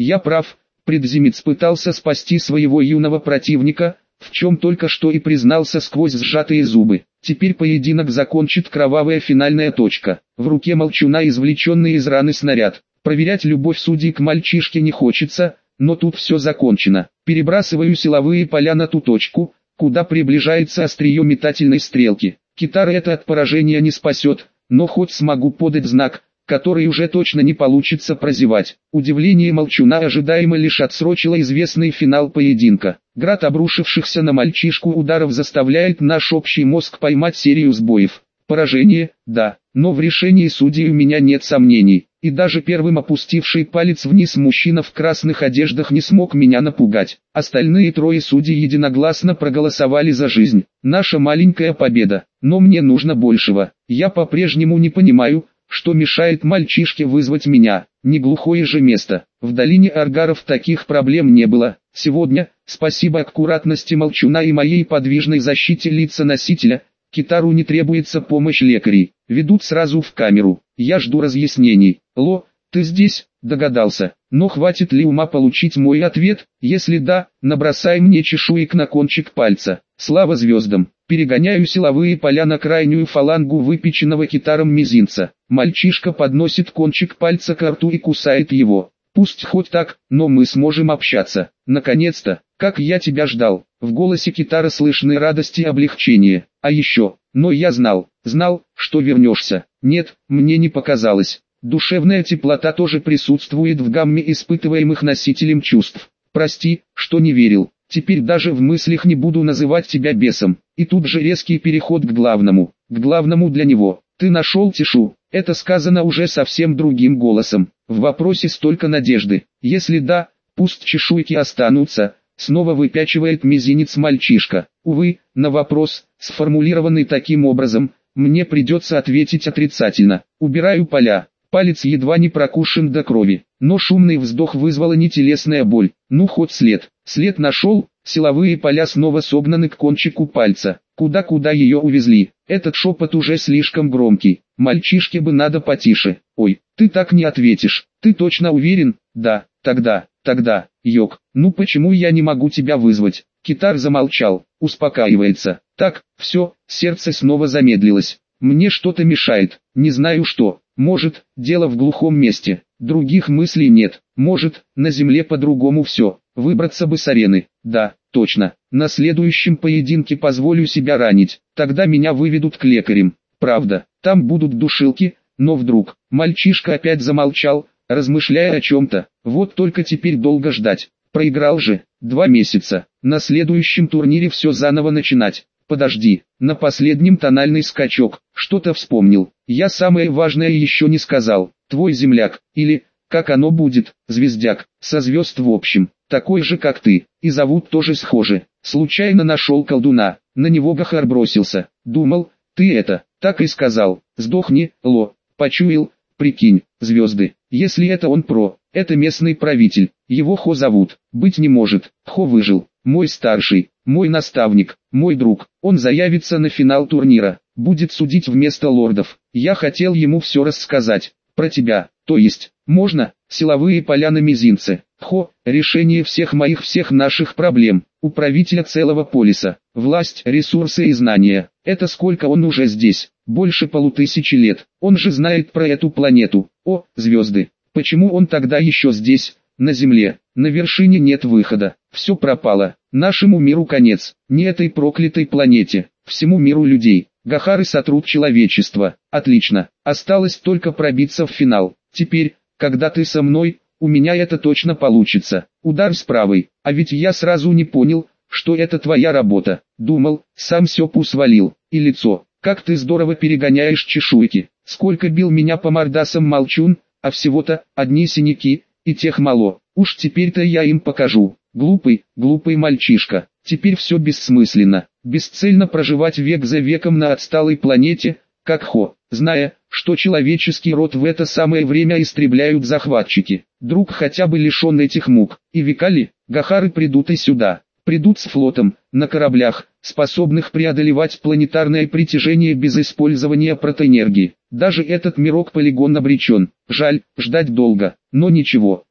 Я прав, Предзимец пытался спасти своего юного противника, в чем только что и признался сквозь сжатые зубы. Теперь поединок закончит кровавая финальная точка. В руке Молчуна извлеченный из раны снаряд. Проверять любовь судьи к мальчишке не хочется, но тут все закончено. Перебрасываю силовые поля на ту точку, куда приближается острие метательной стрелки. Китара это от поражения не спасет, но хоть смогу подать знак, который уже точно не получится прозевать. Удивление Молчуна ожидаемо лишь отсрочило известный финал поединка. Град обрушившихся на мальчишку ударов заставляет наш общий мозг поймать серию сбоев. Поражение, да, но в решении судей у меня нет сомнений. И даже первым опустивший палец вниз мужчина в красных одеждах не смог меня напугать. Остальные трое судей единогласно проголосовали за жизнь. Наша маленькая победа. Но мне нужно большего. Я по-прежнему не понимаю, что мешает мальчишке вызвать меня. Не глухое же место. В долине Аргаров таких проблем не было. Сегодня, спасибо аккуратности Молчуна и моей подвижной защите лица носителя, Китару не требуется помощь лекарей. Ведут сразу в камеру. Я жду разъяснений. Ло, ты здесь? Догадался. Но хватит ли ума получить мой ответ? Если да, набросай мне чешуек на кончик пальца. Слава звездам. Перегоняю силовые поля на крайнюю фалангу выпеченного Китаром мизинца. Мальчишка подносит кончик пальца к рту и кусает его. Пусть хоть так, но мы сможем общаться. Наконец-то, как я тебя ждал. В голосе Китара слышны радость и облегчение. А еще, но я знал, что вернешься. Нет, мне не показалось. Душевная теплота тоже присутствует в гамме испытываемых носителем чувств. Прости, что не верил. Теперь даже в мыслях не буду называть тебя бесом. И тут же резкий переход к главному для него. Ты нашел Тишу? Это сказано уже совсем другим голосом. В вопросе столько надежды. Если да, пусть чешуйки останутся. Снова выпячивает мизинец мальчишка. Увы, на вопрос, сформулированный таким образом, мне придется ответить отрицательно. Убираю поля. Палец едва не прокушен до крови, но шумный вздох вызвала не телесная боль. Ну хоть след. След нашел, силовые поля снова согнаны к кончику пальца. Куда ее увезли? Этот шепот уже слишком громкий. Мальчишке бы надо потише. Ой, ты так не ответишь. Ты точно уверен? Да, тогда, Йок, ну почему я не могу тебя вызвать? Китар замолчал, успокаивается. Так, все, сердце снова замедлилось. Мне что-то мешает, не знаю что. Может, дело в глухом месте, других мыслей нет. Может, на земле по-другому все. Выбраться бы с арены. Да, точно. На следующем поединке позволю себя ранить. Тогда меня выведут к лекарям. Правда, там будут душилки, но вдруг... Мальчишка опять замолчал, размышляя о чем-то. Вот только теперь долго ждать. Проиграл же. 2 месяца. На следующем турнире все заново начинать. Подожди, на последнем тональный скачок, что-то вспомнил. Я самое важное еще не сказал. Твой земляк, или, как оно будет, звездяк, со звезд в общем, такой же как ты, и зовут тоже схоже. Случайно нашел колдуна, на него Гахар бросился. Думал, ты это, так и сказал. Сдохни, Ло, почуял, прикинь, звезды. Если это он это местный правитель, его Хо зовут, быть не может, Хо выжил. Мой старший, мой наставник, мой друг, он заявится на финал турнира, будет судить вместо лордов. Я хотел ему все рассказать, про тебя, то есть, можно, силовые поля на мизинце. Хо, решение всех наших проблем, у правителя целого полиса, власть, ресурсы и знания. Это сколько он уже здесь, больше 5000 лет, он же знает про эту планету. О, звезды, почему он тогда еще здесь? На земле, на вершине нет выхода, все пропало, нашему миру конец, не этой проклятой планете, всему миру людей. Гахары сотрут человечество, отлично, осталось только пробиться в финал. Теперь, когда ты со мной, у меня это точно получится. Удар с правой, а ведь я сразу не понял, что это твоя работа. Думал, сам Сёпу свалил, и лицо, как ты здорово перегоняешь чешуйки. Сколько бил меня по мордасам Молчун, а всего-то, одни синяки. И тех мало, уж теперь-то я им покажу. Глупый мальчишка, теперь все бессмысленно, бесцельно проживать век за веком на отсталой планете, как Хо, зная, что человеческий род в это самое время истребляют захватчики. Друг хотя бы лишен этих мук, и века ли, Гахары придут и сюда, придут с флотом, на кораблях, способных преодолевать планетарное притяжение без использования протоэнергии. Даже этот мирок-полигон обречен. Жаль, ждать долго, но ничего,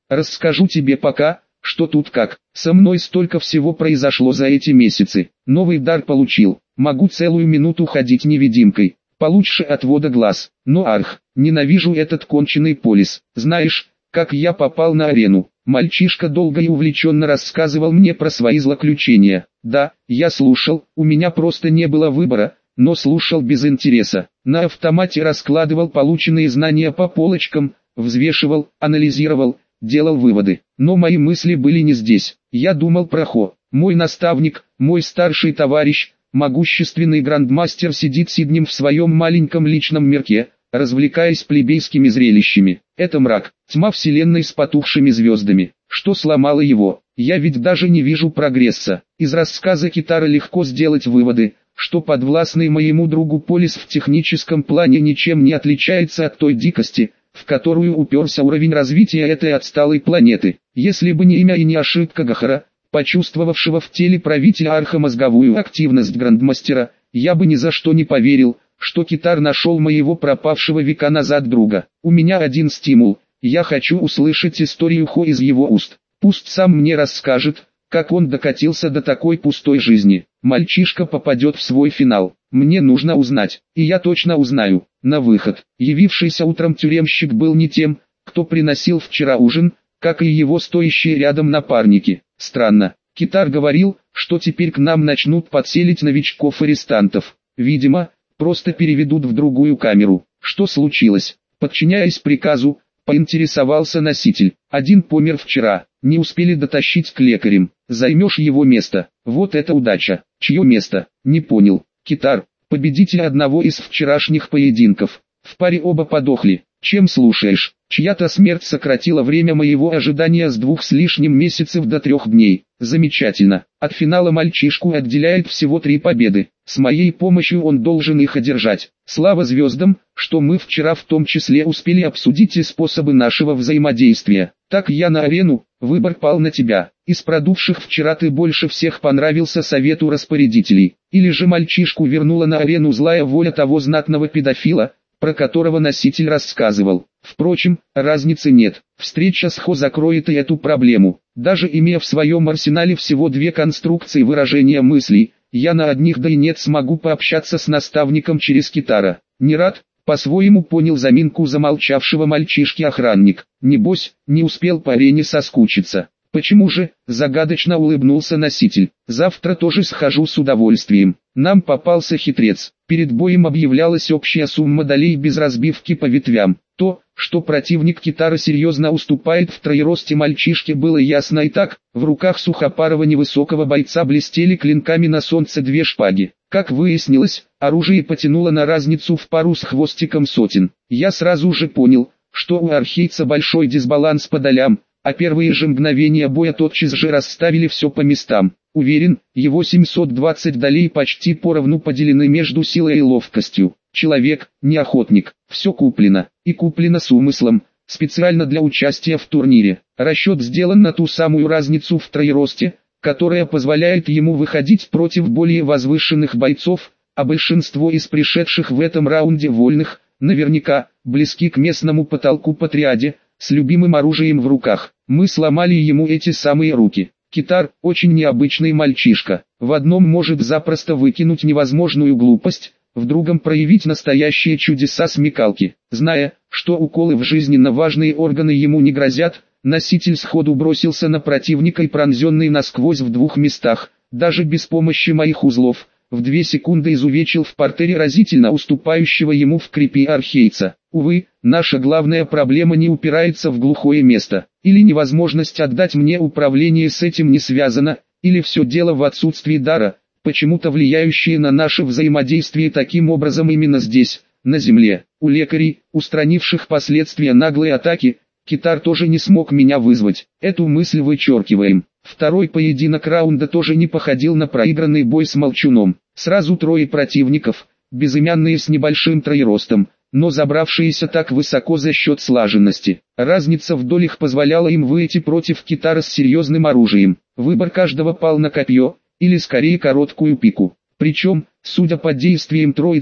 расскажу тебе пока, что тут как. Со мной столько всего произошло за эти месяцы. Новый дар получил, могу целую минуту ходить невидимкой, получше отвода глаз. Но ненавижу этот конченый полис. Знаешь, как я попал на арену? Мальчишка долго и увлеченно рассказывал мне про свои злоключения. Да, я слушал, у меня просто не было выбора, но слушал без интереса. На автомате раскладывал полученные знания по полочкам, взвешивал, анализировал, делал выводы. Но мои мысли были не здесь. Я думал про мой наставник, мой старший товарищ, могущественный грандмастер сидит сиднем в своем маленьком личном мирке, развлекаясь плебейскими зрелищами. Это мрак, тьма вселенной с потухшими звездами. Что сломало его? Я ведь даже не вижу прогресса. Из рассказа Китара легко сделать выводы, что подвластный моему другу полис в техническом плане ничем не отличается от той дикости, в которую уперся уровень развития этой отсталой планеты. Если бы не имя и не ошибка Гахара, почувствовавшего в теле правителя архамозговую активность грандмастера, я бы ни за что не поверил, что Китар нашел моего пропавшего века назад друга. У меня один стимул, я хочу услышать историю из его уст. Пусть сам мне расскажет, как он докатился до такой пустой жизни. Мальчишка попадет в свой финал. Мне нужно узнать, и я точно узнаю. На выход. Явившийся утром тюремщик был не тем, кто приносил вчера ужин, как и его стоящие рядом напарники. Странно. Китар говорил, что теперь к нам начнут подселить новичков-арестантов. Видимо, просто переведут в другую камеру. Что случилось? Подчиняясь приказу, поинтересовался носитель. Один помер вчера, не успели дотащить к лекарям. Займешь его место. Вот это удача. Чье место? Не понял. Китар, победитель одного из вчерашних поединков. В паре оба подохли. Чем слушаешь? Чья-то смерть сократила время моего ожидания с 2 с лишним месяцев до 3 дней. Замечательно. От финала мальчишку отделяет всего 3 победы. С моей помощью он должен их одержать. Слава звездам, что мы вчера в том числе успели обсудить и способы нашего взаимодействия. Так я на арену, выбор пал на тебя. Из продувших вчера ты больше всех понравился совету распорядителей. Или же мальчишку вернула на арену злая воля того знатного педофила, про которого носитель рассказывал. Впрочем, разницы нет. Встреча с закроет и эту проблему. Даже имея в своем арсенале всего 2 конструкции выражения мыслей, я на одних да и нет смогу пообщаться с наставником через Китара. Не рад? По-своему понял заминку замолчавшего мальчишки охранник. Небось, не успел по арене соскучиться. Почему же? Загадочно улыбнулся носитель. Завтра тоже схожу с удовольствием. Нам попался хитрец. Перед боем объявлялась общая сумма долей без разбивки по ветвям. То, что противник Китара серьезно уступает в троеросте мальчишке, было ясно и так. В руках сухопарого невысокого бойца блестели клинками на солнце 2 шпаги. Как выяснилось, оружие потянуло на разницу в пару с хвостиком сотен. Я сразу же понял, что у архейца большой дисбаланс по долям, а первые же мгновения боя тотчас же расставили все по местам. Уверен, его 720 долей почти поровну поделены между силой и ловкостью. Человек, не охотник, все куплено, и куплено с умыслом, специально для участия в турнире. Расчет сделан на ту самую разницу в троеросте, которая позволяет ему выходить против более возвышенных бойцов, а большинство из пришедших в этом раунде вольных, наверняка, близки к местному потолку по триаде, с любимым оружием в руках. Мы сломали ему эти самые руки. Китар – очень необычный мальчишка. В одном может запросто выкинуть невозможную глупость, в другом проявить настоящие чудеса смекалки. Зная, что уколы в жизненно важные органы ему не грозят, носитель сходу бросился на противника и пронзенный насквозь в 2 местах, даже без помощи моих узлов, в 2 секунды изувечил в партере разительно уступающего ему в крепи архейца. Увы, наша главная проблема не упирается в глухое место. Или невозможность отдать мне управление с этим не связано, или все дело в отсутствии дара, почему-то влияющее на наше взаимодействие таким образом именно здесь, на земле. У лекарей, устранивших последствия наглой атаки, Китар тоже не смог меня вызвать. Эту мысль вычеркиваем. Второй поединок раунда тоже не походил на проигранный бой с молчуном. Сразу 3 противников, безымянные с небольшим троеростом, но забравшиеся так высоко за счет слаженности. Разница в долях позволяла им выйти против Китара с серьезным оружием. Выбор каждого пал на копье, или скорее короткую пику. Причем, судя по действиям троицы,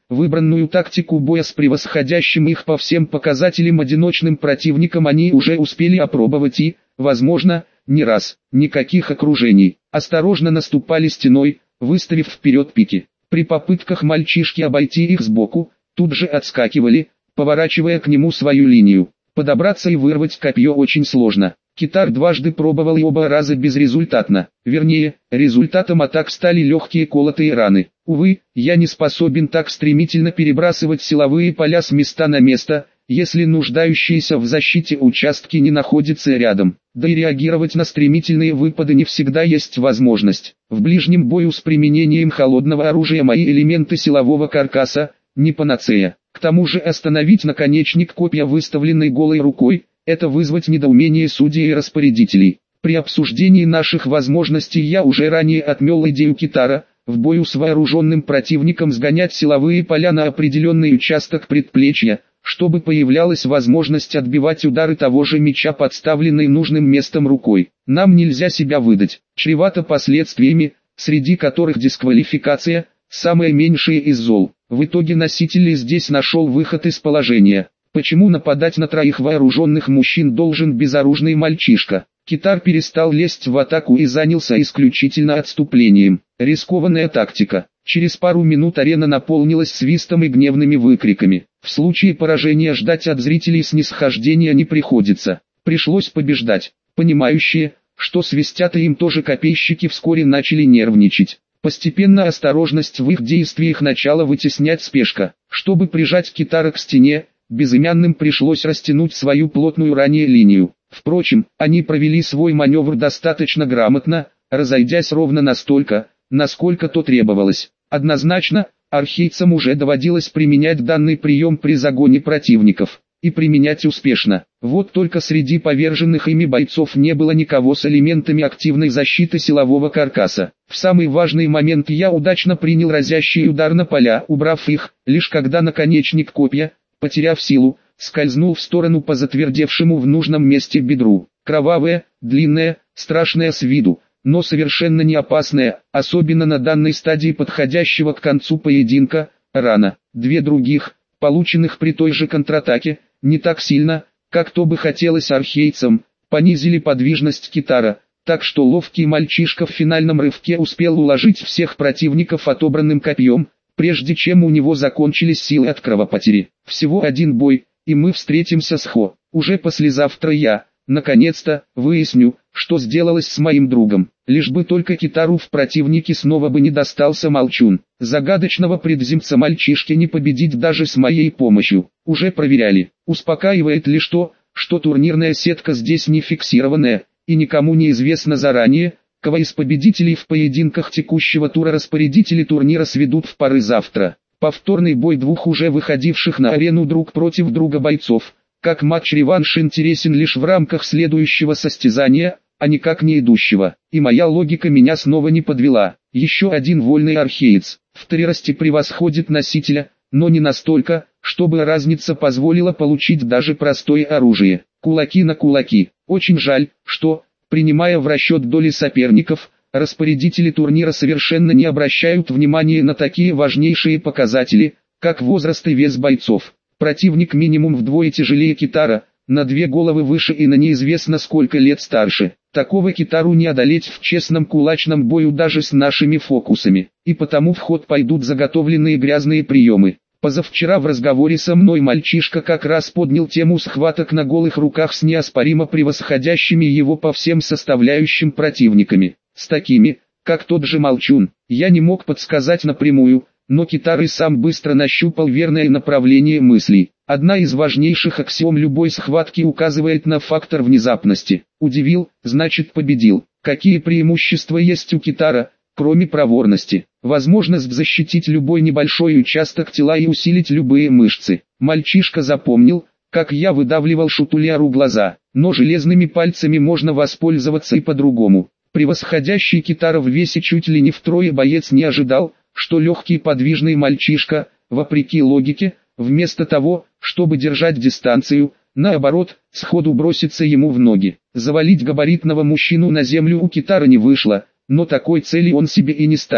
Выбранную тактику боя с превосходящим их по всем показателям одиночным противником они уже успели опробовать и, возможно, не раз. Никаких окружений. Осторожно наступали стеной, выставив вперед пики. При попытках мальчишки обойти их сбоку, тут же отскакивали, поворачивая к нему свою линию. Подобраться и вырвать копье очень сложно. Китар дважды пробовал и оба раза безрезультатно. Вернее, результатом атак стали легкие колотые раны. Увы, я не способен так стремительно перебрасывать силовые поля с места на место, если нуждающиеся в защите участки не находятся рядом. Да и реагировать на стремительные выпады не всегда есть возможность. В ближнем бою с применением холодного оружия мои элементы силового каркаса – не панацея. К тому же остановить наконечник копья, выставленной голой рукой, это вызвать недоумение судей и распорядителей. При обсуждении наших возможностей я уже ранее отмел идею Китара, в бою с вооруженным противником сгонять силовые поля на определенный участок предплечья, чтобы появлялась возможность отбивать удары того же меча, подставленной нужным местом рукой. Нам нельзя себя выдать, чревато последствиями, среди которых дисквалификация – самое меньшее из зол. В итоге носитель здесь нашел выход из положения. Почему нападать на троих вооруженных мужчин должен безоружный мальчишка? Китар перестал лезть в атаку и занялся исключительно отступлением. Рискованная тактика. Через пару минут арена наполнилась свистом и гневными выкриками. В случае поражения ждать от зрителей снисхождения не приходится. Пришлось побеждать. Понимающие, что свистят и им тоже копейщики, вскоре начали нервничать. Постепенно осторожность в их действиях начала вытеснять спешка. Чтобы прижать Китара к стене, безымянным пришлось растянуть свою плотную ранее линию. Впрочем, они провели свой маневр достаточно грамотно, разойдясь ровно настолько, насколько то требовалось. Однозначно, архейцам уже доводилось применять данный прием при загоне противников. И применять успешно. Вот только среди поверженных ими бойцов не было никого с элементами активной защиты силового каркаса. В самый важный момент я удачно принял разящий удар на поля, убрав их, лишь когда наконечник копья, потеряв силу, скользнул в сторону по затвердевшему в нужном месте бедру. Кровавая, длинная, страшная с виду, но совершенно не опасная, особенно на данной стадии подходящего к концу поединка, рана. Две других, полученных при той же контратаке, не так сильно, как то бы хотелось архейцам, понизили подвижность Китара, так что ловкий мальчишка в финальном рывке успел уложить всех противников отобранным копьем, прежде чем у него закончились силы от кровопотери. Всего один бой, и мы встретимся с Хо. Уже послезавтра я, наконец-то, выясню, что сделалось с моим другом. Лишь бы только Китару в противнике снова бы не достался Молчун. Загадочного предземца мальчишки не победить даже с моей помощью. Уже проверяли. Успокаивает лишь то, что турнирная сетка здесь не фиксированная, и никому не известно заранее, кого из победителей в поединках текущего тура распорядители турнира сведут в пары завтра. Повторный бой двух уже выходивших на арену друг против друга бойцов, как матч-реванш, интересен лишь в рамках следующего состязания, а никак не идущего. И моя логика меня снова не подвела. Еще один вольный археец, в триросте превосходит носителя, но не настолько, чтобы разница позволила получить даже простое оружие. Кулаки на кулаки. Очень жаль, что, принимая в расчет доли соперников, распорядители турнира совершенно не обращают внимания на такие важнейшие показатели, как возраст и вес бойцов. Противник минимум вдвое тяжелее Китара, на 2 головы выше и на неизвестно сколько лет старше. Такого Китару не одолеть в честном кулачном бою даже с нашими фокусами. И потому в ход пойдут заготовленные грязные приемы. Позавчера в разговоре со мной мальчишка как раз поднял тему схваток на голых руках с неоспоримо превосходящими его по всем составляющим противниками. С такими, как тот же Молчун, я не мог подсказать напрямую, но Китар и сам быстро нащупал верное направление мыслей. Одна из важнейших аксиом любой схватки указывает на фактор внезапности. Удивил, значит победил. Какие преимущества есть у Китара, кроме проворности? Возможность защитить любой небольшой участок тела и усилить любые мышцы. Мальчишка запомнил, как я выдавливал шутуляру глаза, но железными пальцами можно воспользоваться и по-другому. Превосходящий Китара в весе чуть ли не втрое боец не ожидал, что легкий подвижный мальчишка, вопреки логике, вместо того, чтобы держать дистанцию, наоборот, сходу бросится ему в ноги. Завалить габаритного мужчину на землю у Китара не вышло, но такой цели он себе и не ставил.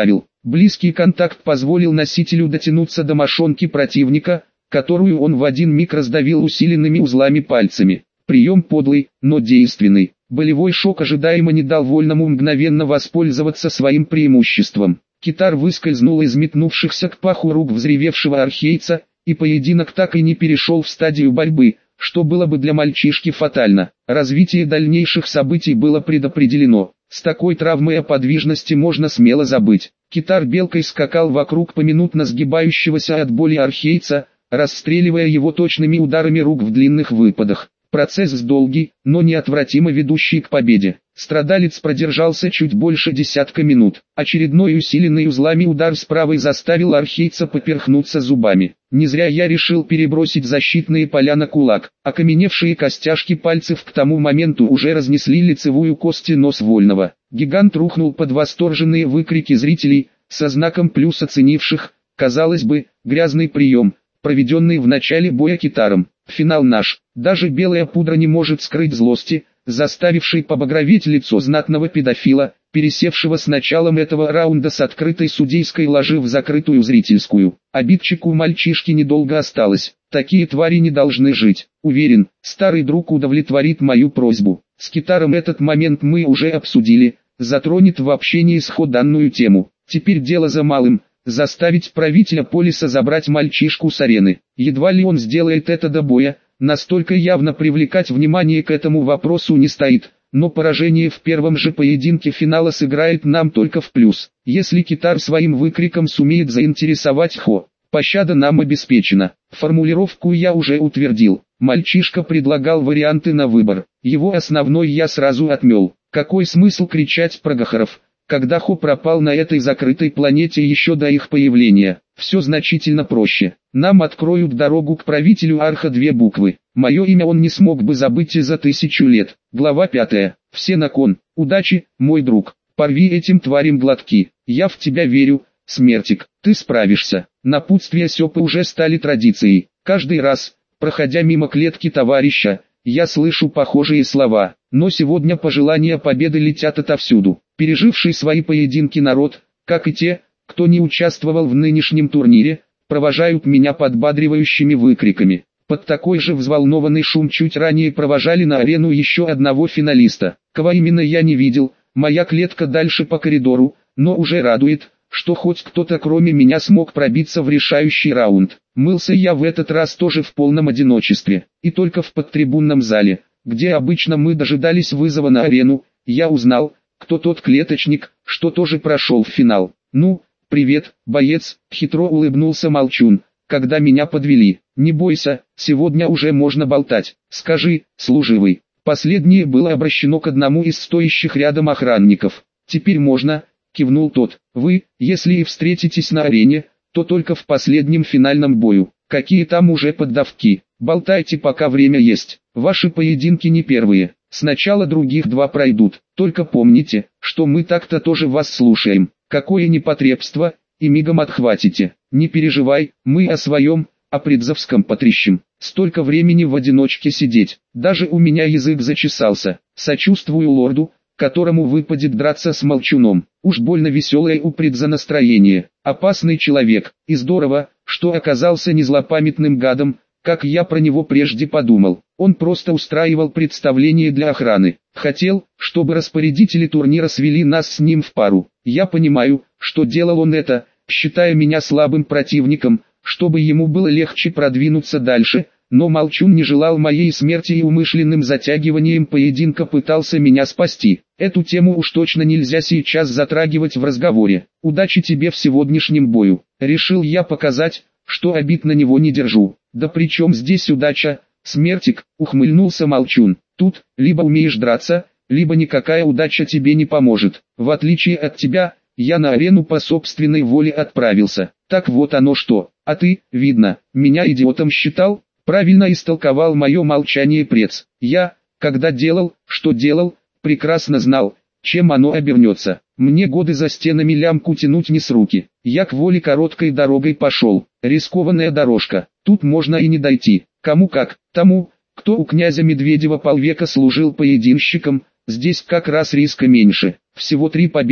Близкий контакт позволил носителю дотянуться до мошонки противника, которую он в один миг раздавил усиленными узлами пальцами. Прием подлый, но действенный. Болевой шок ожидаемо не дал вольному мгновенно воспользоваться своим преимуществом. Китар выскользнул из метнувшихся к паху рук взревевшего архейца, и поединок так и не перешел в стадию борьбы, что было бы для мальчишки фатально. Развитие дальнейших событий было предопределено. С такой травмой о подвижности можно смело забыть. Китар белкой скакал вокруг поминутно сгибающегося от боли архейца, расстреливая его точными ударами рук в длинных выпадах. Процесс долгий, но неотвратимо ведущий к победе. Страдалец продержался чуть больше десятка минут. Очередной усиленный узлами удар с правой заставил архейца поперхнуться зубами. Не зря я решил перебросить защитные поля на кулак. Окаменевшие костяшки пальцев к тому моменту уже разнесли лицевую кость и нос вольного. Гигант рухнул под восторженные выкрики зрителей, со знаком плюс оценивших, казалось бы, грязный прием, проведенный в начале боя китаром. Финал наш. Даже белая пудра не может скрыть злости, заставившей побагроветь лицо знатного педофила, пересевшего с началом этого раунда с открытой судейской ложи в закрытую зрительскую. Обидчику мальчишки недолго осталось. Такие твари не должны жить. Уверен, старый друг удовлетворит мою просьбу. С китаром этот момент мы уже обсудили, затронет в общении исход данную тему. Теперь дело за малым. Заставить правителя полиса забрать мальчишку с арены. Едва ли он сделает это до боя, настолько явно привлекать внимание к этому вопросу не стоит, но поражение в первом же поединке финала сыграет нам только в плюс. Если китар своим выкриком сумеет заинтересовать Хо, пощада нам обеспечена. Формулировку я уже утвердил. Мальчишка предлагал варианты на выбор. Его основной я сразу отмел. Какой смысл кричать про Гахаров, когда Хо пропал на этой закрытой планете еще до их появления? Все значительно проще. Нам откроют дорогу к правителю Арха две буквы. Мое имя он не смог бы забыть и за 1000 лет. Глава 5. Все на кон. Удачи, мой друг. Порви этим тварям глотки. Я в тебя верю, Смертик. Ты справишься. Напутствия Сёпы уже стали традицией. Каждый раз, проходя мимо клетки товарища, я слышу похожие слова. Но сегодня пожелания победы летят отовсюду. Переживший свои поединки народ, как и те, кто не участвовал в нынешнем турнире, провожают меня подбадривающими выкриками. Под такой же взволнованный шум чуть ранее провожали на арену еще одного финалиста. Кого именно я не видел, моя клетка дальше по коридору, но уже радует, что хоть кто-то кроме меня смог пробиться в решающий раунд. Мылся я в этот раз тоже в полном одиночестве, и только в подтрибунном зале, где обычно мы дожидались вызова на арену, я узнал, кто тот клеточник, что тоже прошел в финал. «Ну, привет, боец», — хитро улыбнулся Молчун, когда меня подвели. «Не бойся, сегодня уже можно болтать. Скажи, служивый». Последнее было обращено к одному из стоящих рядом охранников. «Теперь можно», — кивнул тот. «Вы, если и встретитесь на арене, то только в последнем финальном бою. Какие там уже поддавки. Болтайте, пока время есть. Ваши поединки не первые. Сначала других два пройдут. Только помните, что мы так-то тоже вас слушаем. Какое непотребство, и мигом отхватите. Не переживай, мы о своем, о Придзовском потрещим. Столько времени в одиночке сидеть. Даже у меня язык зачесался. Сочувствую лорду, которому выпадет драться с Молчуном. Уж больно веселое у Придза настроение. Опасный человек, и здорово, что оказался не злопамятным гадом, как я про него прежде подумал. Он просто устраивал представление для охраны. Хотел, чтобы распорядители турнира свели нас с ним в пару. Я понимаю, что делал он это, считая меня слабым противником, чтобы ему было легче продвинуться дальше, но Молчун не желал моей смерти и умышленным затягиванием поединка пытался меня спасти. Эту тему уж точно нельзя сейчас затрагивать в разговоре. Удачи тебе в сегодняшнем бою. Решил я показать, что обид на него не держу. Да при чем здесь удача, Смертик, ухмыльнулся Молчун. Тут, либо умеешь драться, либо никакая удача тебе не поможет. В отличие от тебя, я на арену по собственной воле отправился. Так вот оно что. А ты, видно, меня идиотом считал? Правильно истолковал мое молчание Прец. Я, когда делал, что делал, прекрасно знал, чем оно обернется. Мне годы за стенами лямку тянуть не с руки. Я к воле короткой дорогой пошел. Рискованная дорожка. Тут можно и не дойти. Кому как, тому, кто у князя Медведева полвека служил поединщиком, здесь как раз риска меньше. Всего 3 победы,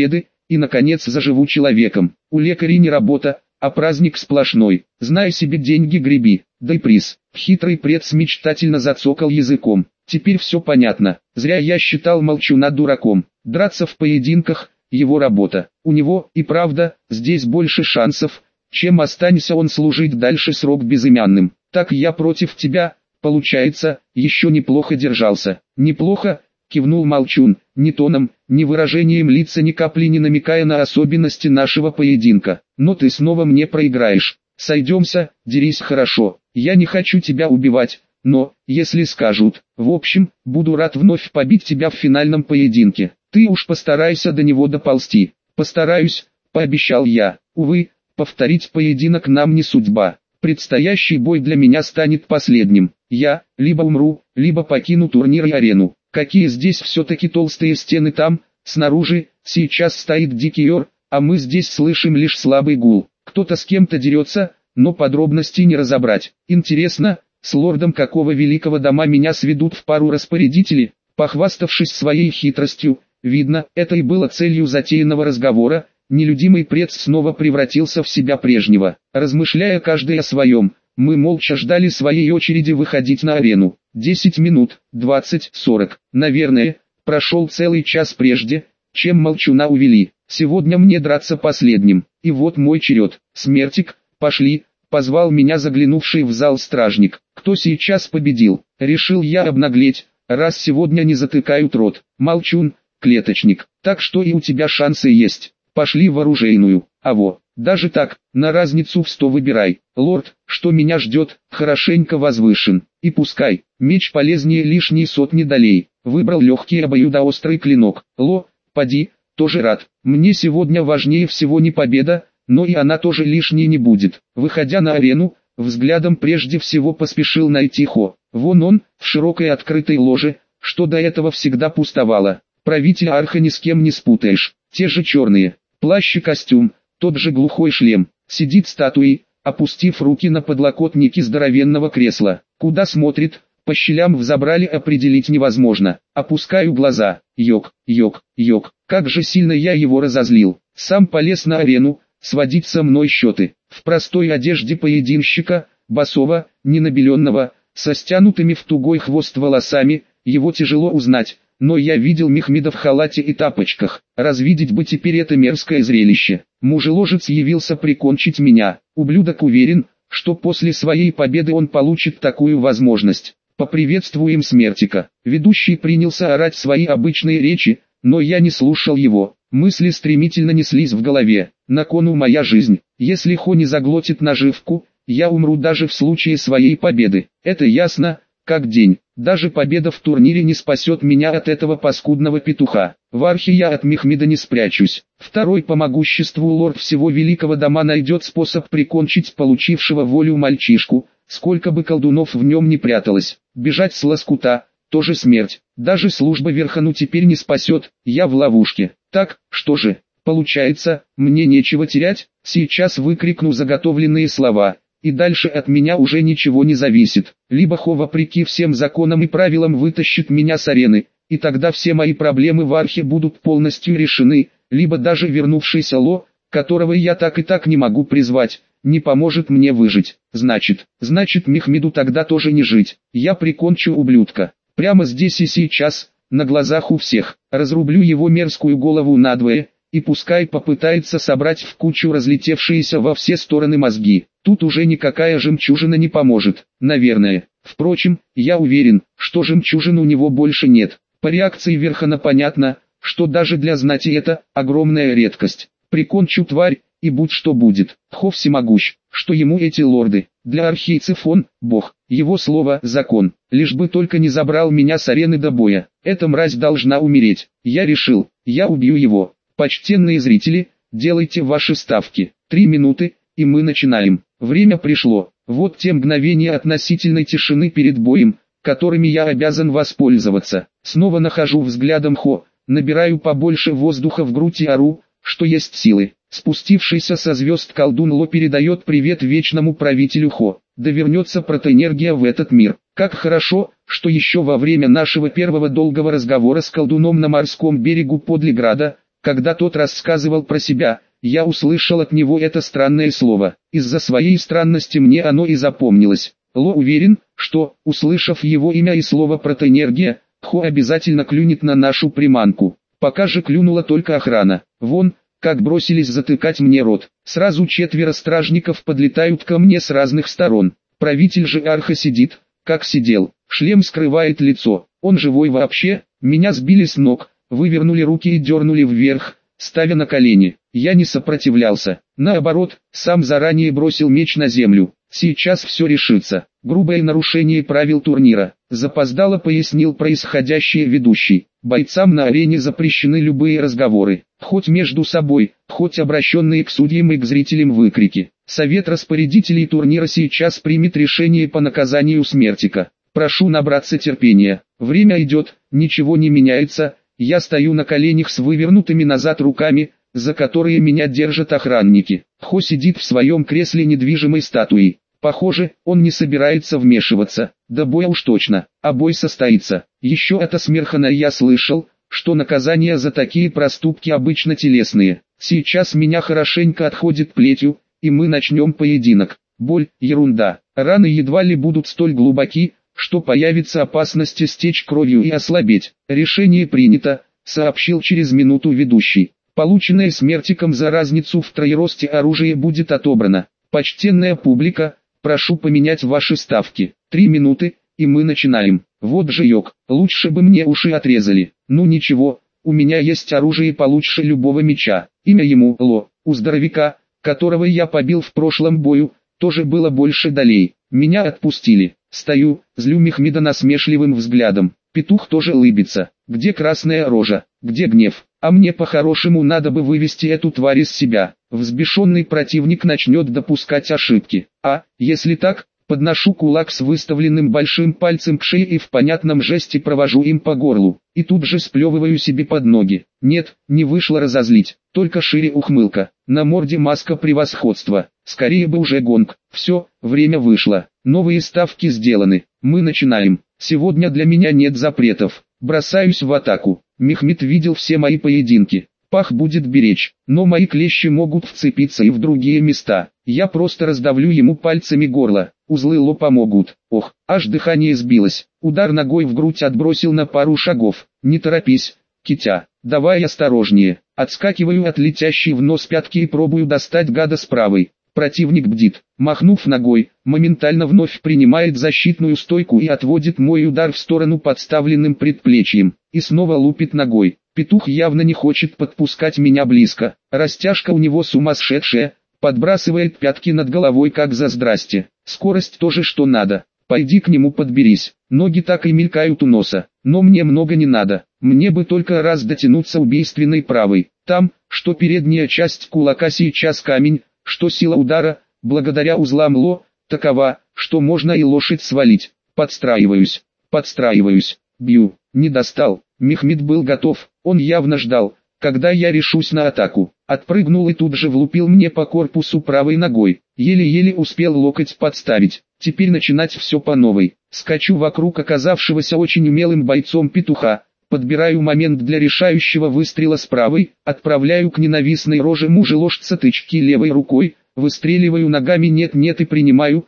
и наконец заживу человеком. У лекарей не работа, а праздник сплошной. Знай себе, деньги греби, дай приз. Хитрый прец мечтательно зацокал языком. Теперь все понятно. Зря я считал Молчуна дураком. Драться в поединках – его работа. У него, и правда, здесь больше шансов, чем останется он служить дальше срок безымянным. Так я против тебя, получается, еще неплохо держался. Неплохо, кивнул Молчун, ни тоном, ни выражением лица, ни капли не намекая на особенности нашего поединка. Но ты снова мне проиграешь. Сойдемся, дерись хорошо. Я не хочу тебя убивать, но, если скажут, в общем, буду рад вновь побить тебя в финальном поединке. Ты уж постарайся до него доползти. Постараюсь, пообещал я. Увы, повторить поединок нам не судьба. Предстоящий бой для меня станет последним. Я, либо умру, либо покину турнир и арену. Какие здесь все-таки толстые стены там, снаружи, сейчас стоит дикий ор, а мы здесь слышим лишь слабый гул. Кто-то с кем-то дерется, но подробностей не разобрать. Интересно, с лордом какого великого дома меня сведут в пару распорядители, похваставшись своей хитростью. Видно, это и было целью затеянного разговора. Нелюдимый прец снова превратился в себя прежнего. Размышляя каждый о своем, мы молча ждали своей очереди выходить на арену. 10 минут, 20, 40, наверное, прошел целый час прежде, чем Молчуна увели. Сегодня мне драться последним. И вот мой черед. Смертик, пошли, позвал меня заглянувший в зал стражник. Кто сейчас победил? Решил я обнаглеть, раз сегодня не затыкают рот. Молчун, клеточник, так что и у тебя шансы есть. Пошли в оружейную. Даже так, на разницу в 100 выбирай. Лорд, что меня ждет, хорошенько возвышен. И пускай, меч полезнее лишней сотни долей. Выбрал легкий обоюдоострый клинок. Поди, тоже рад. Мне сегодня важнее всего не победа, но и она тоже лишней не будет. Выходя на арену, взглядом прежде всего поспешил найти Хо. Вон он, в широкой открытой ложе, что до этого всегда пустовало. Правителя Арха ни с кем не спутаешь. Те же черные, плащ и костюм, тот же глухой шлем. Сидит статуей, опустив руки на подлокотники здоровенного кресла. Куда смотрит, по щелям в забрале определить невозможно. Опускаю глаза. Йок, как же сильно я его разозлил. Сам полез на арену, сводить со мной счеты. В простой одежде поединщика, босого, ненабеленного, со стянутыми в тугой хвост волосами, его тяжело узнать. Но я видел Мехмеда в халате и тапочках. Развидеть бы теперь это мерзкое зрелище. Мужеложец явился прикончить меня. Ублюдок уверен, что после своей победы он получит такую возможность. Поприветствуем Смертика. Ведущий принялся орать свои обычные речи, но я не слушал его. Мысли стремительно неслись в голове. На кону моя жизнь. Если Хо не заглотит наживку, я умру даже в случае своей победы. Это ясно, как день. Даже победа в турнире не спасет меня от этого паскудного петуха. В Архе я от Мехмеда не спрячусь. Второй по могуществу лорд всего великого дома найдет способ прикончить получившего волю мальчишку, сколько бы колдунов в нем не пряталось. Бежать с лоскута – тоже смерть. Даже служба Верхану теперь не спасет, я в ловушке. Так, что же, получается, мне нечего терять? Сейчас выкрикну заготовленные слова. И дальше от меня уже ничего не зависит. Либо Хо вопреки всем законам и правилам вытащит меня с арены, и тогда все мои проблемы в Архе будут полностью решены, либо даже вернувшийся Ло, которого я так и так не могу призвать, не поможет мне выжить. Значит Мехмеду тогда тоже не жить. Я прикончу ублюдка. Прямо здесь и сейчас, на глазах у всех. Разрублю его мерзкую голову надвое, и пускай попытается собрать в кучу разлетевшиеся во все стороны мозги. Тут уже никакая жемчужина не поможет, наверное. Впрочем, я уверен, что жемчужин у него больше нет. По реакции Верхана понятно, что даже для знати это огромная редкость. Прикончу тварь, и будь что будет. Хо всемогущ, что ему эти лорды. Для архийцев он – бог, его слово – закон. Лишь бы только не забрал меня с арены до боя. Эта мразь должна умереть. Я решил, я убью его. Почтенные зрители, делайте ваши ставки. 3 минуты, и мы начинаем. Время пришло. Вот те мгновения относительной тишины перед боем, которыми я обязан воспользоваться. Снова нахожу взглядом Хо, набираю побольше воздуха в грудь и ору, что есть силы. Спустившийся со звезд колдун Ло передает привет вечному правителю Хо. Да вернется протоэнергия в этот мир. Как хорошо, что еще во время нашего первого долгого разговора с колдуном на морском берегу подле града, Когда тот рассказывал про себя, я услышал от него это странное слово. Из-за своей странности мне оно и запомнилось. Ло уверен, что, услышав его имя и слово протоэнергия, Хо обязательно клюнет на нашу приманку. Пока же клюнула только охрана. Вон, как бросились затыкать мне рот. Сразу 4 стражников подлетают ко мне с разных сторон. Правитель же арха сидит, как сидел. Шлем скрывает лицо. Он живой вообще? Меня сбили с ног, вывернули руки и дернули вверх, ставя на колени. Я не сопротивлялся. Наоборот, сам заранее бросил меч на землю. Сейчас все решится. Грубое нарушение правил турнира. Запоздало пояснил происходящее ведущий. Бойцам на арене запрещены любые разговоры. Хоть между собой, хоть обращенные к судьям и к зрителям выкрики. Совет распорядителей турнира сейчас примет решение по наказанию смертика. Прошу набраться терпения. Время идет, ничего не меняется. Я стою на коленях с вывернутыми назад руками, за которые меня держат охранники. Хо сидит в своем кресле недвижимой статуей. Похоже, он не собирается вмешиваться. До боя уж точно, а бой состоится. Еще от Асмерхана я слышал, что наказания за такие проступки обычно телесные. Сейчас меня хорошенько отходит плетью, и мы начнем поединок. Боль – ерунда. Раны едва ли будут столь глубоки, что появится опасность истечь кровью и ослабеть. Решение принято, сообщил через минуту ведущий. Полученное смертиком за разницу в троеросте оружие будет отобрано. Почтенная публика, прошу поменять ваши ставки. 3 минуты, и мы начинаем. Вот же йог, лучше бы мне уши отрезали. Ну ничего, у меня есть оружие получше любого меча. Имя ему Ло. У здоровяка, которого я побил в прошлом бою, тоже было больше долей. Меня отпустили. Стою, злю Мехмеда насмешливым взглядом. Петух тоже улыбится. Где красная рожа? Где гнев? А мне по-хорошему надо бы вывести эту тварь из себя. Взбешенный противник начнет допускать ошибки. А, если так, подношу кулак с выставленным большим пальцем к шее и в понятном жесте провожу им по горлу. И тут же сплевываю себе под ноги. Нет, не вышло разозлить, только шире ухмылка. На морде маска превосходства. Скорее бы уже гонг. Все, время вышло. Новые ставки сделаны. Мы начинаем. Сегодня для меня нет запретов. Бросаюсь в атаку. Мехмед видел все мои поединки. Пах будет беречь, но мои клещи могут вцепиться и в другие места. Я просто раздавлю ему пальцами горло. Узлы Ло помогут. Ох, аж дыхание сбилось. Удар ногой в грудь отбросил на пару шагов. Не торопись, Китя. Давай осторожнее. Отскакиваю от летящей в нос пятки и пробую достать гада с правой. Противник бдит, махнув ногой, моментально вновь принимает защитную стойку и отводит мой удар в сторону подставленным предплечьем, и снова лупит ногой. Петух явно не хочет подпускать меня близко, растяжка у него сумасшедшая, подбрасывает пятки над головой как за здрасте. Скорость тоже что надо, пойди к нему подберись. Ноги так и мелькают у носа, но мне много не надо, мне бы только раз дотянуться убийственной правой. Там, что передняя часть кулака сейчас камень, что сила удара, благодаря узлам Ло, такова, что можно и лошадь свалить. Подстраиваюсь, бью, не достал. Мехмед был готов, он явно ждал, когда я решусь на атаку. Отпрыгнул и тут же влупил мне по корпусу правой ногой. Еле-еле успел локоть подставить. Теперь начинать все по новой. Скачу вокруг оказавшегося очень умелым бойцом петуха. Подбираю момент для решающего выстрела с правой, отправляю к ненавистной роже мужеложца тычки левой рукой, выстреливаю ногами нет-нет и принимаю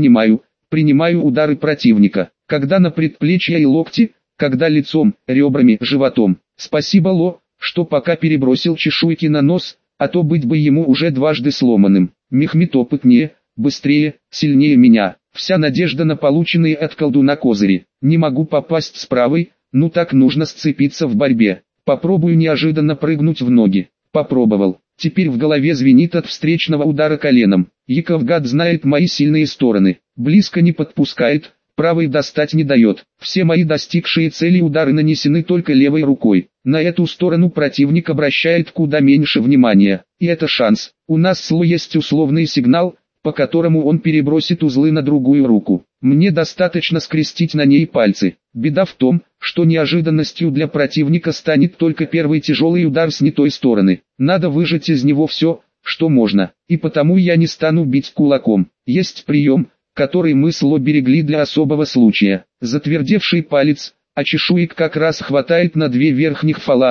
удары противника, когда на предплечья и локти, когда лицом, ребрами, животом. Спасибо Ло, что пока перебросил чешуйки на нос, а то быть бы ему уже дважды сломанным. Мехмед опытнее, быстрее, сильнее меня. Вся надежда на полученные от колдуна козыри. Не могу попасть с правой. Ну так нужно сцепиться в борьбе. Попробую неожиданно прыгнуть в ноги. Попробовал. Теперь в голове звенит от встречного удара коленом. Яковгад знает мои сильные стороны. Близко не подпускает, правой достать не дает. Все мои достигшие цели удары нанесены только левой рукой. На эту сторону противник обращает куда меньше внимания. И это шанс. У нас с Ло есть условный сигнал, по которому он перебросит узлы на другую руку. Мне достаточно скрестить на ней пальцы. Беда в том, что неожиданностью для противника станет только первый тяжелый удар с не той стороны. Надо выжать из него все, что можно, и потому я не стану бить кулаком. Есть прием, который мы с Ло берегли для особого случая. Затвердевший палец, а чешуек как раз хватает на 2 верхних фаланги,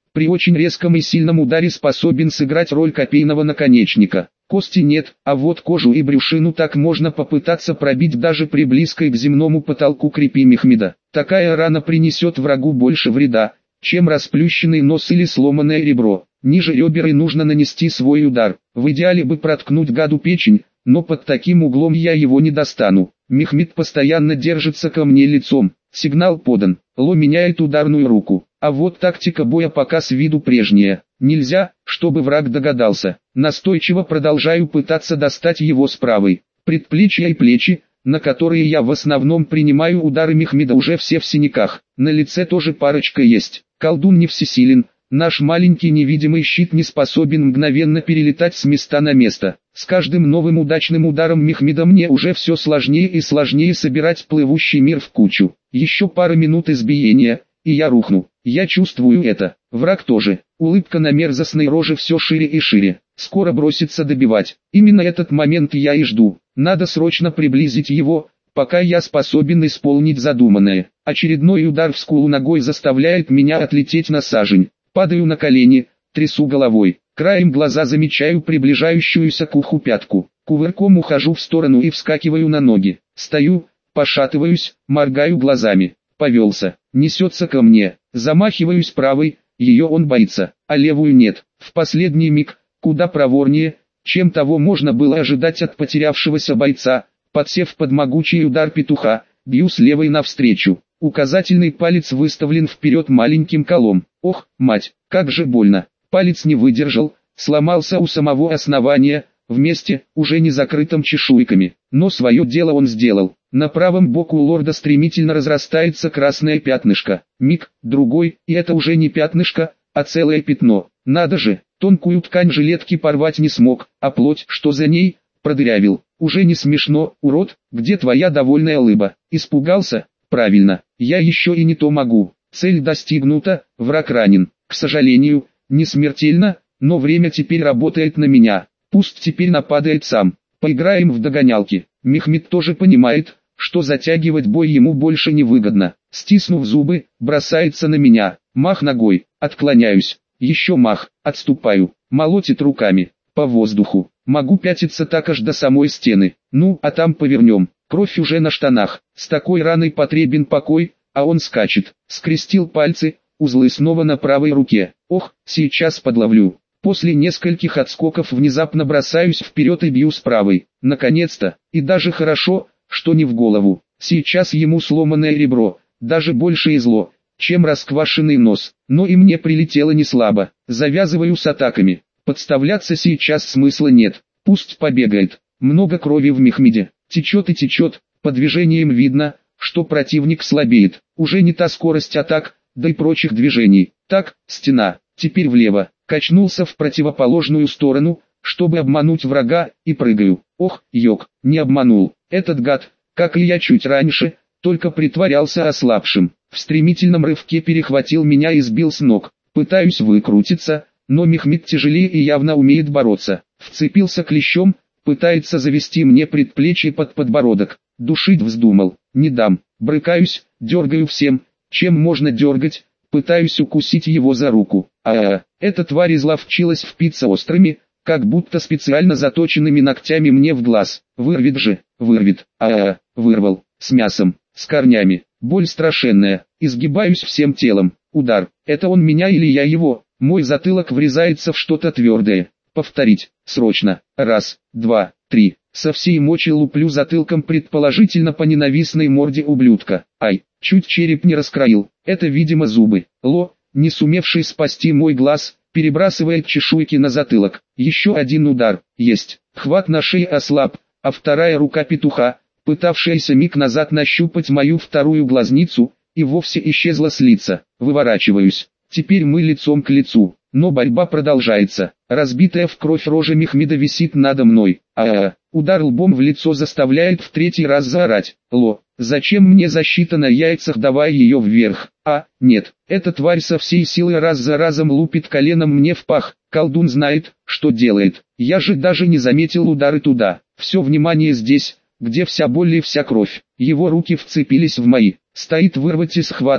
При очень резком и сильном ударе способен сыграть роль копейного наконечника. Кости нет, а вот кожу и брюшину так можно попытаться пробить даже при близкой к земному потолку крепи Мехмеда. Такая рана принесет врагу больше вреда, чем расплющенный нос или сломанное ребро. Ниже ребер и нужно нанести свой удар. В идеале бы проткнуть гаду печень, но под таким углом я его не достану. Мехмед постоянно держится ко мне лицом. Сигнал подан. Ло меняет ударную руку. А вот тактика боя пока с виду прежняя. Нельзя, чтобы враг догадался. Настойчиво продолжаю пытаться достать его с правой. Предплечья и плечи, на которые я в основном принимаю удары Мехмеда, уже все в синяках. На лице тоже парочка есть. Колдун не всесилен. Наш маленький невидимый щит не способен мгновенно перелетать с места на место. С каждым новым удачным ударом Мехмеда мне уже все сложнее и сложнее собирать плывущий мир в кучу. Еще пара минут избиения, и я рухну. Я чувствую это. Враг тоже. Улыбка на мерзостной роже все шире и шире. Скоро бросится добивать. Именно этот момент я и жду. Надо срочно приблизить его, пока я способен исполнить задуманное. Очередной удар в скулу ногой заставляет меня отлететь на сажень. Падаю на колени, трясу головой. Краем глаза замечаю приближающуюся к уху пятку. Кувырком ухожу в сторону и вскакиваю на ноги. Стою, пошатываюсь, моргаю глазами. Повелся, несется ко мне. Замахиваюсь правой, ее он боится, а левую нет. В последний миг, куда проворнее, чем того можно было ожидать от потерявшегося бойца, подсев под могучий удар петуха, бью с левой навстречу. Указательный палец выставлен вперед маленьким колом. Ох, мать, как же больно. Палец не выдержал, сломался у самого основания, вместе, уже не закрытым чешуйками. Но свое дело он сделал. На правом боку у лорда стремительно разрастается красное пятнышко. Миг, другой, и это уже не пятнышко, а целое пятно. Надо же, тонкую ткань жилетки порвать не смог, а плоть, что за ней, продырявил. Уже не смешно, урод, где твоя довольная лыба? Испугался? Правильно, я еще и не то могу. Цель достигнута, враг ранен. К сожалению, не смертельно, но время теперь работает на меня. Пусть теперь нападает сам. Поиграем в догонялки. Мехмед тоже понимает, что затягивать бой ему больше не выгодно. Стиснув зубы, бросается на меня. Мах ногой, отклоняюсь. Еще мах, отступаю. Молотит руками. По воздуху. Могу пятиться так аж до самой стены. Ну, а там повернем. Кровь уже на штанах. С такой раной потребен покой, а он скачет. Скрестил пальцы, узлы снова на правой руке. Ох, сейчас подловлю. После нескольких отскоков внезапно бросаюсь вперед и бью с правой. Наконец-то, и даже хорошо, что не в голову. Сейчас ему сломанное ребро, даже больше и зло, чем расквашенный нос. Но и мне прилетело не слабо. Завязываю с атаками. Подставляться сейчас смысла нет. Пусть побегает. Много крови в Мехмеде. Течет и течет. По движениям видно, что противник слабеет. Уже не та скорость атак, да и прочих движений. Так, стена. Теперь влево. Качнулся в противоположную сторону, чтобы обмануть врага, и прыгаю. Ох, ёк, не обманул. Этот гад, как и я чуть раньше, только притворялся ослабшим. В стремительном рывке перехватил меня и сбил с ног. Пытаюсь выкрутиться, но Мехмед тяжелее и явно умеет бороться. Вцепился клещом, пытается завести мне предплечье под подбородок. Душить вздумал. Не дам. Брыкаюсь, дергаю всем, чем можно дергать. Пытаюсь укусить его за руку. Эта тварь изловчилась впиться острыми, как будто специально заточенными ногтями мне в глаз. Вырвет же, вырвет. Вырвал. С мясом, с корнями. Боль страшенная. Изгибаюсь всем телом. Удар. Это он меня или я его? Мой затылок врезается в что-то твердое. Повторить. Срочно. Раз, два, три. Со всей мочи луплю затылком предположительно по ненавистной морде ублюдка. Ай, чуть череп не раскроил. Это, видимо, зубы. Ло, не сумевший спасти мой глаз, перебрасывает чешуйки на затылок. Еще один удар. Есть. Хват на шее ослаб, а вторая рука петуха, пытавшаяся миг назад нащупать мою вторую глазницу, и вовсе исчезла с лица. Выворачиваюсь. Теперь мы лицом к лицу. Но борьба продолжается. Разбитая в кровь рожа Мехмеда висит надо мной. Удар лбом в лицо заставляет в третий раз заорать. Ло, зачем мне защита на яйцах, давай ее вверх. Нет, эта тварь со всей силы раз за разом лупит коленом мне в пах. Колдун знает, что делает. Я же даже не заметил удары туда. Все внимание здесь, где вся боль и вся кровь. Его руки вцепились в мои. Стоит вырвать из схватки,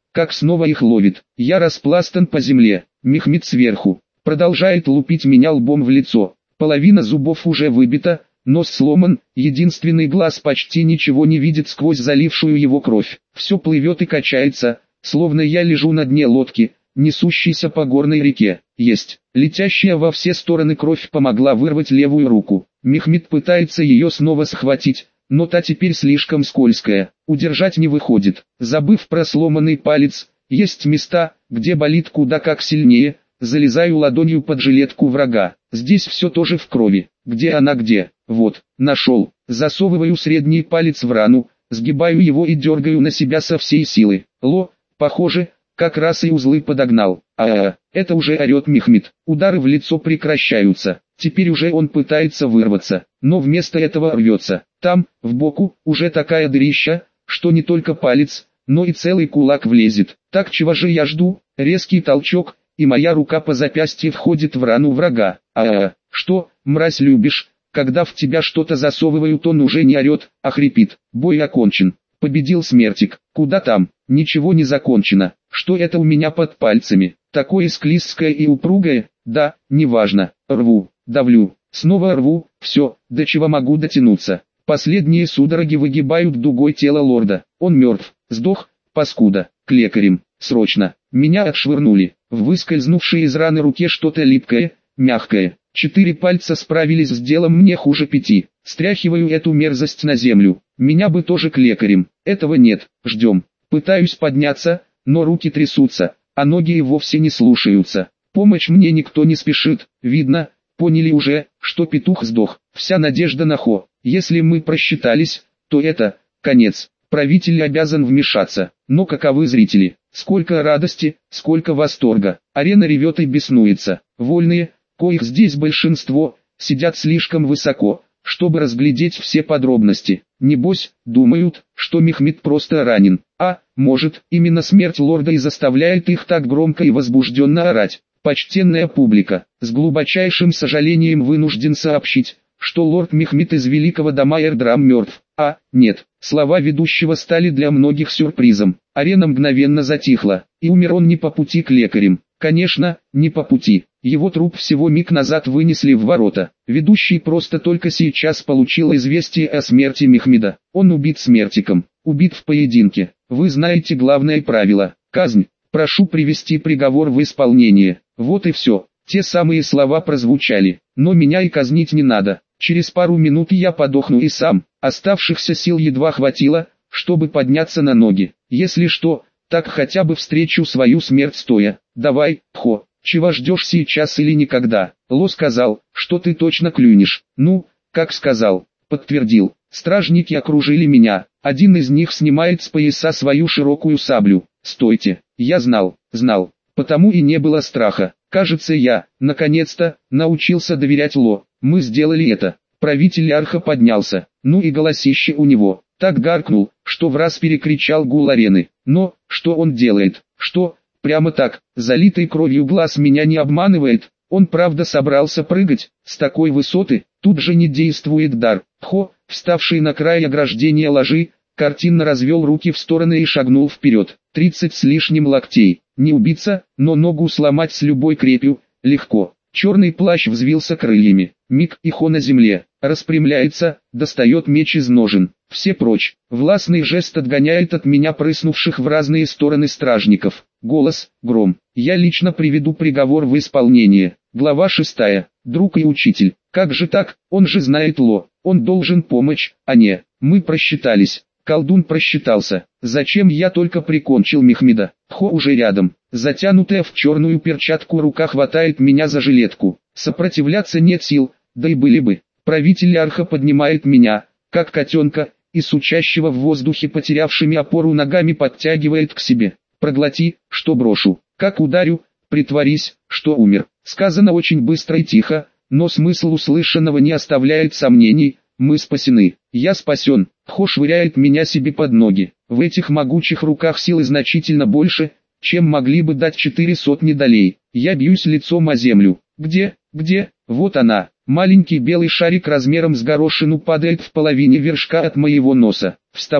как снова их ловит. Я распластан по земле. Мехмед сверху продолжает лупить меня лбом в лицо. Половина зубов уже выбита, нос сломан, единственный глаз почти ничего не видит сквозь залившую его кровь. Все плывет и качается, словно я лежу на дне лодки, несущейся по горной реке. Есть. Летящая во все стороны кровь помогла вырвать левую руку. Мехмед пытается ее снова схватить, но та теперь слишком скользкая. Удержать не выходит. Забыв про сломанный палец, есть места, где болит куда как сильнее. Залезаю ладонью под жилетку врага. Здесь все тоже в крови. Где она где? Вот, нашел. Засовываю средний палец в рану, сгибаю его и дергаю на себя со всей силы. Похоже, как раз и узлы подогнал. Это уже орет Мехмед. Удары в лицо прекращаются. Теперь уже он пытается вырваться, но вместо этого рвется. Там, в боку, уже такая дырища, что не только палец, но и целый кулак влезет. Так чего же я жду? Резкий толчок, и моя рука по запястью входит в рану врага. Что, мразь, любишь, когда в тебя что-то засовывают? Он уже не орет, а хрипит. Бой окончен. Победил Смертик. Куда там? Ничего не закончено. Что это у меня под пальцами? Такое склизкое и упругое? Да, неважно. Рву, давлю, снова рву. Все, до чего могу дотянуться. Последние судороги выгибают дугой тело лорда. Он мертв. Сдох, паскуда. К лекарям. Срочно. Меня отшвырнули. В выскользнувшей из раны руке что-то липкое, мягкое. 4 пальца справились с делом мне хуже 5. Стряхиваю эту мерзость на землю. Меня бы тоже к лекарям. Этого нет. Ждем. Пытаюсь подняться, но руки трясутся, а ноги и вовсе не слушаются. Помощь мне никто не спешит. Видно, поняли уже, что петух сдох. Вся надежда на Хо. Если мы просчитались, то это конец. Правитель обязан вмешаться. Но каковы зрители? Сколько радости, сколько восторга. Арена ревет и беснуется. Вольные, коих здесь большинство, сидят слишком высоко, чтобы разглядеть все подробности. Небось, думают, что Мехмед просто ранен. Может, именно смерть лорда и заставляет их так громко и возбужденно орать. Почтенная публика, с глубочайшим сожалением вынужден сообщить, что лорд Мехмед из великого дома Эрдрам мертв. Нет, слова ведущего стали для многих сюрпризом. Арена мгновенно затихла, и умер он не по пути к лекарям. Конечно, не по пути. Его труп всего миг назад вынесли в ворота. Ведущий просто только сейчас получил известие о смерти Мехмеда. Он убит Смертиком, убит в поединке. Вы знаете главное правило. Казнь. Прошу привести приговор в исполнение. Вот и все. Те самые слова прозвучали. Но меня и казнить не надо. Через пару минут я подохну и сам. Оставшихся сил едва хватило, чтобы подняться на ноги. Если что, так хотя бы встречу свою смерть стоя. Давай, Хо, чего ждешь сейчас или никогда? Ло сказал, что ты точно клюнешь. Ну, как сказал, подтвердил. Стражники окружили меня. Один из них снимает с пояса свою широкую саблю. Стойте, я знал, потому и не было страха. Кажется, я, наконец-то, научился доверять Ло. Мы сделали это. Правитель Арха поднялся. Ну и голосище у него. Так гаркнул, что враз перекричал гул арены. Но, что он делает? Что? Прямо так, залитый кровью глаз меня не обманывает. Он правда собрался прыгать, с такой высоты, тут же не действует дар. Хо, вставший на край ограждения ложи, картинно развел руки в стороны и шагнул вперед. 30 с лишним локтей. Не убиться, но ногу сломать с любой крепью, легко. Черный плащ взвился крыльями. Миг, и Хо на земле. Распрямляется, достает меч из ножен. Все прочь. Властный жест отгоняет от меня прыснувших в разные стороны стражников. Голос, гром. Я лично приведу приговор в исполнение. Глава 6. Друг и учитель. Как же так? Он же знает Ло. Он должен помочь, а не. Мы просчитались. Колдун просчитался. Зачем я только прикончил Мехмеда? Хо уже рядом. Затянутая в черную перчатку рука хватает меня за жилетку. Сопротивляться нет сил, да и были бы. Правитель Арха поднимает меня, как котенка, и сучащего в воздухе потерявшими опору ногами подтягивает к себе. Проглоти, что брошу. Как ударю, притворись, что умер. Сказано очень быстро и тихо, но смысл услышанного не оставляет сомнений. Мы спасены. Я спасен. Хо швыряет меня себе под ноги. В этих могучих руках силы значительно больше, чем могли бы дать 4 сотни долей. Я бьюсь лицом о землю. Где? Вот она. Маленький белый шарик размером с горошину падает в половине вершка от моего носа. Вставай,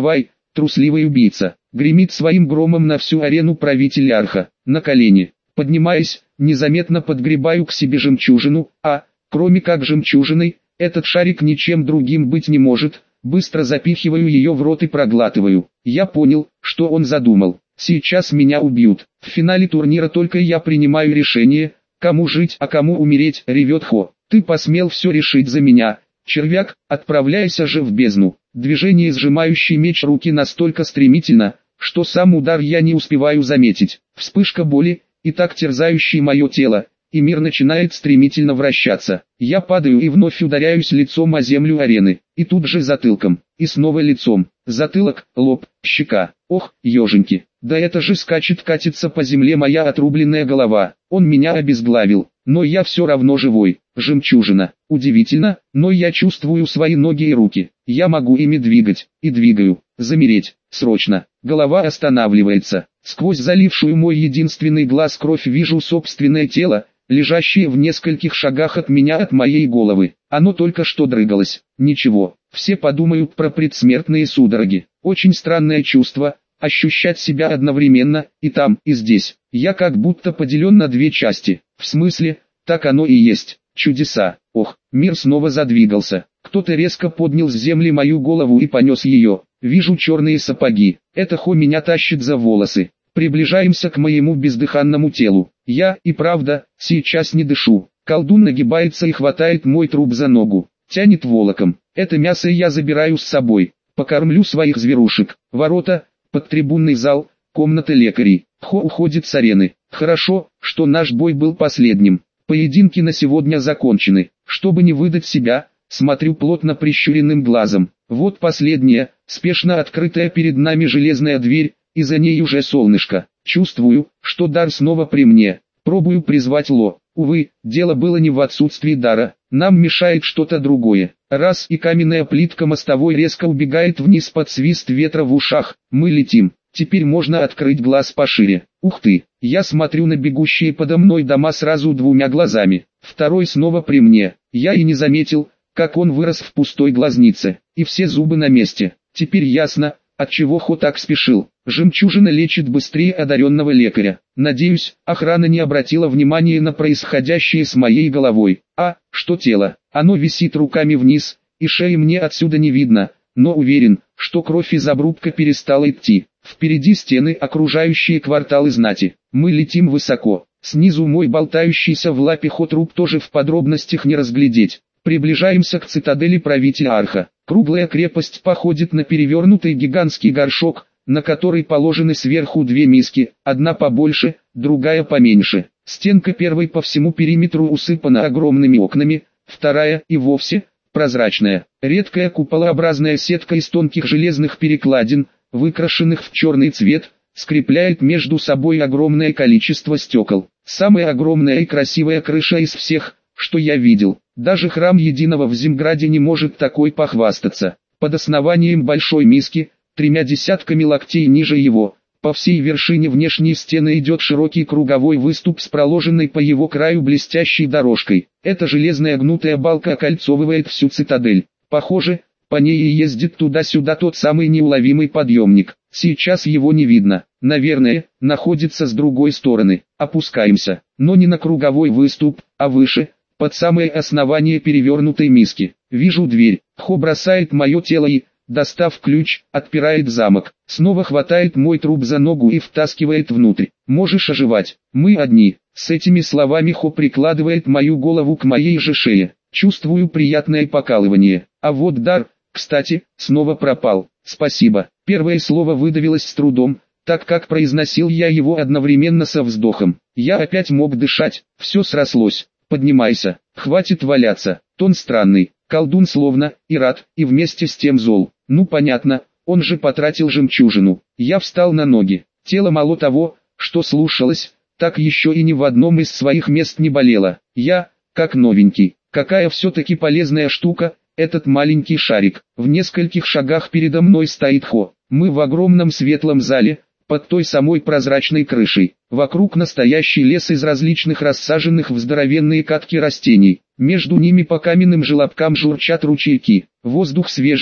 трусливый убийца. Гремит своим громом на всю арену правитель Арха. На колени, поднимаясь, незаметно подгребаю к себе жемчужину, кроме как жемчужиной, этот шарик ничем другим быть не может. Быстро запихиваю ее в рот и проглатываю. Я понял, что он задумал. Сейчас меня убьют. В финале турнира только я принимаю решение, кому жить, а кому умереть, ревет Хо. Ты посмел все решить за меня, червяк, отправляйся же в бездну. Движение сжимающий меч руки настолько стремительно, что сам удар я не успеваю заметить. Вспышка боли, и так терзающей мое тело, и мир начинает стремительно вращаться. Я падаю и вновь ударяюсь лицом о землю арены, и тут же затылком, и снова лицом. Затылок, лоб, щека. Ох, еженьки, да это же катится по земле моя отрубленная голова. Он меня обезглавил, но я все равно живой. Жемчужина. Удивительно, но я чувствую свои ноги и руки. Я могу ими двигать, и двигаю. Замереть, срочно. Голова останавливается. Сквозь залившую мой единственный глаз кровь вижу собственное тело, лежащее в нескольких шагах от меня, от моей головы. Оно только что дрыгалось. Ничего, все подумают про предсмертные судороги. Очень странное чувство, ощущать себя одновременно, и там, и здесь. Я как будто поделен на две части. В смысле, так оно и есть. Чудеса. Ох, мир снова задвигался. Кто-то резко поднял с земли мою голову и понес ее. Вижу черные сапоги. Это Хо меня тащит за волосы. Приближаемся к моему бездыханному телу. Я, и правда, сейчас не дышу. Колдун нагибается и хватает мой труп за ногу. Тянет волоком. Это мясо я забираю с собой. Покормлю своих зверушек. Ворота, подтрибунный зал, комната лекарей. Хо уходит с арены. Хорошо, что наш бой был последним. Поединки на сегодня закончены. Чтобы не выдать себя, смотрю плотно прищуренным глазом. Вот последняя, спешно открытая перед нами железная дверь, и за ней уже солнышко. Чувствую, что дар снова при мне. Пробую призвать Ло. Увы, дело было не в отсутствии дара. Нам мешает что-то другое. Раз, и каменная плитка мостовой резко убегает вниз под свист ветра в ушах. Мы летим. Теперь можно открыть глаз пошире. Ух ты, я смотрю на бегущие подо мной дома сразу двумя глазами. Второй снова при мне. Я и не заметил, как он вырос в пустой глазнице. И все зубы на месте. Теперь ясно, отчего Хо так спешил. Жемчужина лечит быстрее одаренного лекаря. Надеюсь, охрана не обратила внимания на происходящее с моей головой. Что тело? Оно висит руками вниз, и шеи мне отсюда не видно, но уверен, что кровь из обрубка перестала идти. Впереди стены, окружающие кварталы знати. Мы летим высоко. Снизу мой болтающийся в лапе Хо труп тоже в подробностях не разглядеть. Приближаемся к цитадели правителя Арха. Круглая крепость походит на перевернутый гигантский горшок, на который положены сверху две миски, одна побольше, другая поменьше. Стенка первой по всему периметру усыпана огромными окнами, вторая и вовсе прозрачная. Редкая куполообразная сетка из тонких железных перекладин, выкрашенных в черный цвет, скрепляет между собой огромное количество стекол. Самая огромная и красивая крыша из всех, что я видел. Даже храм Единого в Зимграде не может такой похвастаться. Под основанием большой миски, 3 десятками локтей ниже его, по всей вершине внешней стены идет широкий круговой выступ с проложенной по его краю блестящей дорожкой. Эта железная гнутая балка окольцовывает всю цитадель. Похоже, по ней и ездит туда-сюда тот самый неуловимый подъемник. Сейчас его не видно. Наверное, находится с другой стороны. Опускаемся, но не на круговой выступ, а выше, под самое основание перевернутой миски. Вижу дверь. Хо бросает мое тело и, достав ключ, отпирает замок. Снова хватает мой труп за ногу и втаскивает внутрь. Можешь оживать. Мы одни. С этими словами Хо прикладывает мою голову к моей же шее. Чувствую приятное покалывание. А вот дар, кстати, снова пропал. Спасибо. Первое слово выдавилось с трудом, так как произносил я его одновременно со вздохом. Я опять мог дышать. Все срослось. Поднимайся. Хватит валяться. Тон странный. Колдун словно и рад, и вместе с тем зол. Ну понятно, он же потратил жемчужину. Я встал на ноги. Тело мало того, что слушалось, так еще и ни в одном из своих мест не болело. Я, как новенький. Какая все-таки полезная штука, этот маленький шарик. В нескольких шагах передо мной стоит Хо. Мы в огромном светлом зале, под той самой прозрачной крышей. Вокруг настоящий лес из различных рассаженных в здоровенные катки растений. Между ними по каменным желобкам журчат ручейки. Воздух свежий,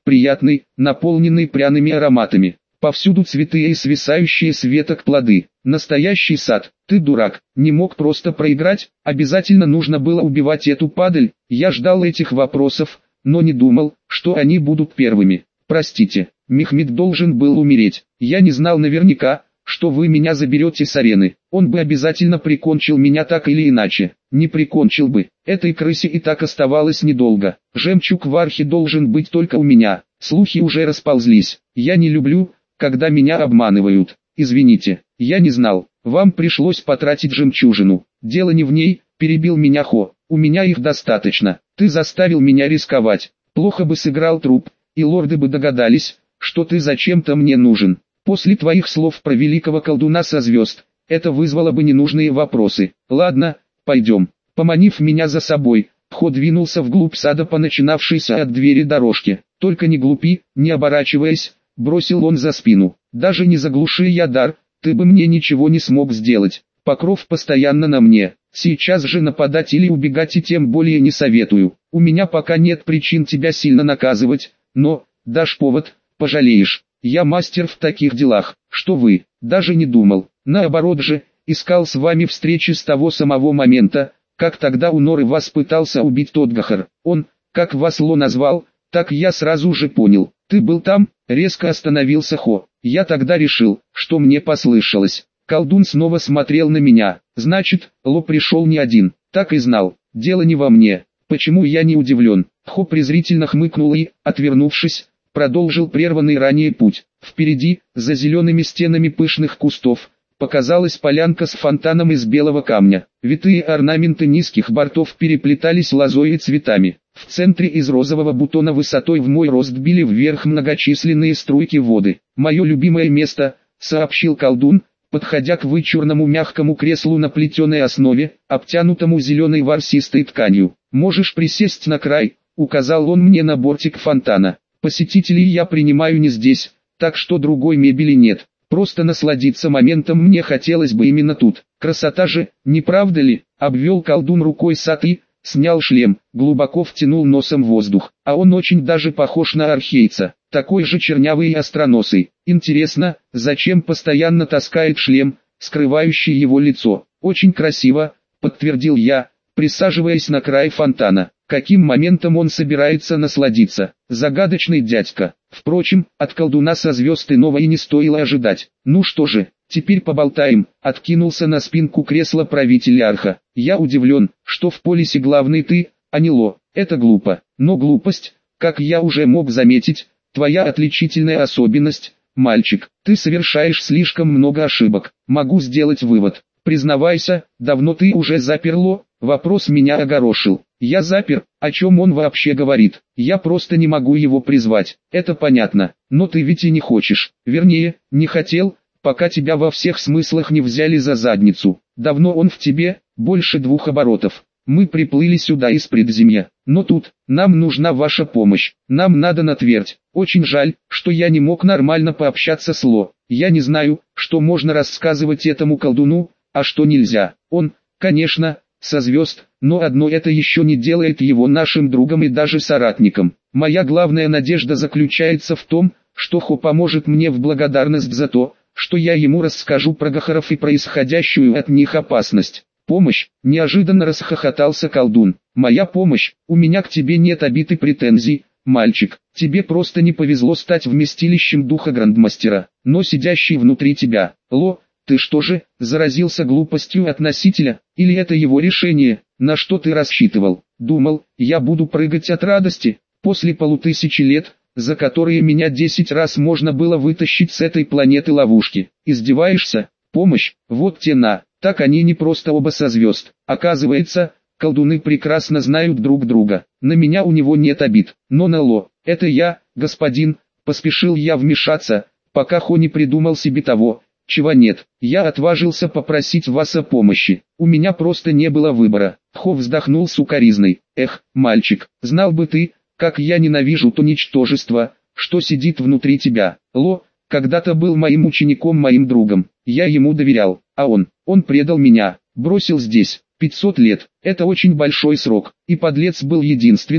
приятный, наполненный пряными ароматами. Повсюду цветы и свисающие с веток плоды. Настоящий сад. Ты дурак, не мог просто проиграть, обязательно нужно было убивать эту падаль. Я ждал этих вопросов, но не думал, что они будут первыми. Простите, Мехмед должен был умереть. Я не знал наверняка, что вы меня заберете с арены. Он бы обязательно прикончил меня так или иначе. Не прикончил бы. Этой крысе и так оставалось недолго. Жемчуг в архе должен быть только у меня. Слухи уже расползлись. Я не люблю, когда меня обманывают. Извините, я не знал. Вам пришлось потратить жемчужину. Дело не в ней, перебил меня Хо. У меня их достаточно. Ты заставил меня рисковать. Плохо бы сыграл труп, и лорды бы догадались, что ты зачем-то мне нужен. После твоих слов про великого колдуна со звезд, это вызвало бы ненужные вопросы. Ладно, пойдем. Поманив меня за собой, Хо двинулся вглубь сада по начинавшейся от двери дорожке. Только не глупи, не оборачиваясь, бросил он за спину. Даже не заглуши я дар, ты бы мне ничего не смог сделать. Покров постоянно на мне. Сейчас же нападать или убегать и тем более не советую. У меня пока нет причин тебя сильно наказывать, но, дашь повод, пожалеешь. Я мастер в таких делах, что вы, даже не думал. Наоборот же, искал с вами встречи с того самого момента, как тогда у Норы вас пытался убить Тодгахар. Он, как вас Ло назвал, так я сразу же понял. Ты был там? Резко остановился Хо. Я тогда решил, что мне послышалось. Колдун снова смотрел на меня. Значит, Ло пришел не один. Так и знал. Дело не во мне. Почему я не удивлен? Хо презрительно хмыкнул и, отвернувшись, продолжил прерванный ранее путь. Впереди, за зелеными стенами пышных кустов, показалась полянка с фонтаном из белого камня. Витые орнаменты низких бортов переплетались лозой и цветами. В центре из розового бутона высотой в мой рост били вверх многочисленные струйки воды. «Мое любимое место», — сообщил колдун, подходя к вычурному мягкому креслу на плетеной основе, обтянутому зеленой ворсистой тканью. «Можешь присесть на край», — указал он мне на бортик фонтана. «Посетителей я принимаю не здесь, так что другой мебели нет. Просто насладиться моментом мне хотелось бы именно тут. Красота же, не правда ли?» Обвел колдун рукой сад и снял шлем, глубоко втянул носом воздух. А он очень даже похож на архейца, такой же чернявый и остроносый. Интересно, зачем постоянно таскает шлем, скрывающий его лицо? Очень красиво, подтвердил я, присаживаясь на край фонтана. Каким моментом он собирается насладиться? Загадочный дядька. Впрочем, от колдуна со звезд иного и не стоило ожидать. Ну что же, теперь поболтаем. Откинулся на спинку кресла правитель Арха. Я удивлен, что в полисе главный ты, а не Ло. Это глупо. Но глупость, как я уже мог заметить, твоя отличительная особенность. Мальчик, ты совершаешь слишком много ошибок. Могу сделать вывод. Признавайся, давно ты уже запер Ло? Вопрос меня огорошил. Я запер, о чем он вообще говорит? Я просто не могу его призвать. Это понятно, но ты ведь и не хочешь. Вернее, не хотел, пока тебя во всех смыслах не взяли за задницу. Давно он в тебе, больше 2 оборотов. Мы приплыли сюда из предземья. Но тут, нам нужна ваша помощь. Нам надо на твердь. Очень жаль, что я не мог нормально пообщаться с Ло. Я не знаю, что можно рассказывать этому колдуну, а что нельзя. Он, конечно, со звезд, но одно это еще не делает его нашим другом и даже соратником. Моя главная надежда заключается в том, что Хо поможет мне в благодарность за то, что я ему расскажу про Гахаров и происходящую от них опасность. «Помощь?» – неожиданно расхохотался колдун. «Моя помощь? У меня к тебе нет обид и претензий, мальчик. Тебе просто не повезло стать вместилищем духа грандмастера, но сидящий внутри тебя. Ло, ты что же, заразился глупостью от носителя, или это его решение? На что ты рассчитывал? Думал, я буду прыгать от радости, после 5000 лет, за которые меня 10 раз можно было вытащить с этой планеты ловушки. Издеваешься? Помощь? Вот те на. Так они не просто оба со звезд. Оказывается, колдуны прекрасно знают друг друга. На меня у него нет обид, но на Ло. Это я, господин, поспешил я вмешаться, пока Хо не придумал себе того, чего нет. Я отважился попросить вас о помощи. У меня просто не было выбора. Хо вздохнул сукоризной. Эх, мальчик, знал бы ты, как я ненавижу то ничтожество, что сидит внутри тебя. Ло, когда-то был моим учеником, моим другом. Я ему доверял, а он предал меня, бросил здесь. 500 лет, это очень большой срок, и подлец был единственным,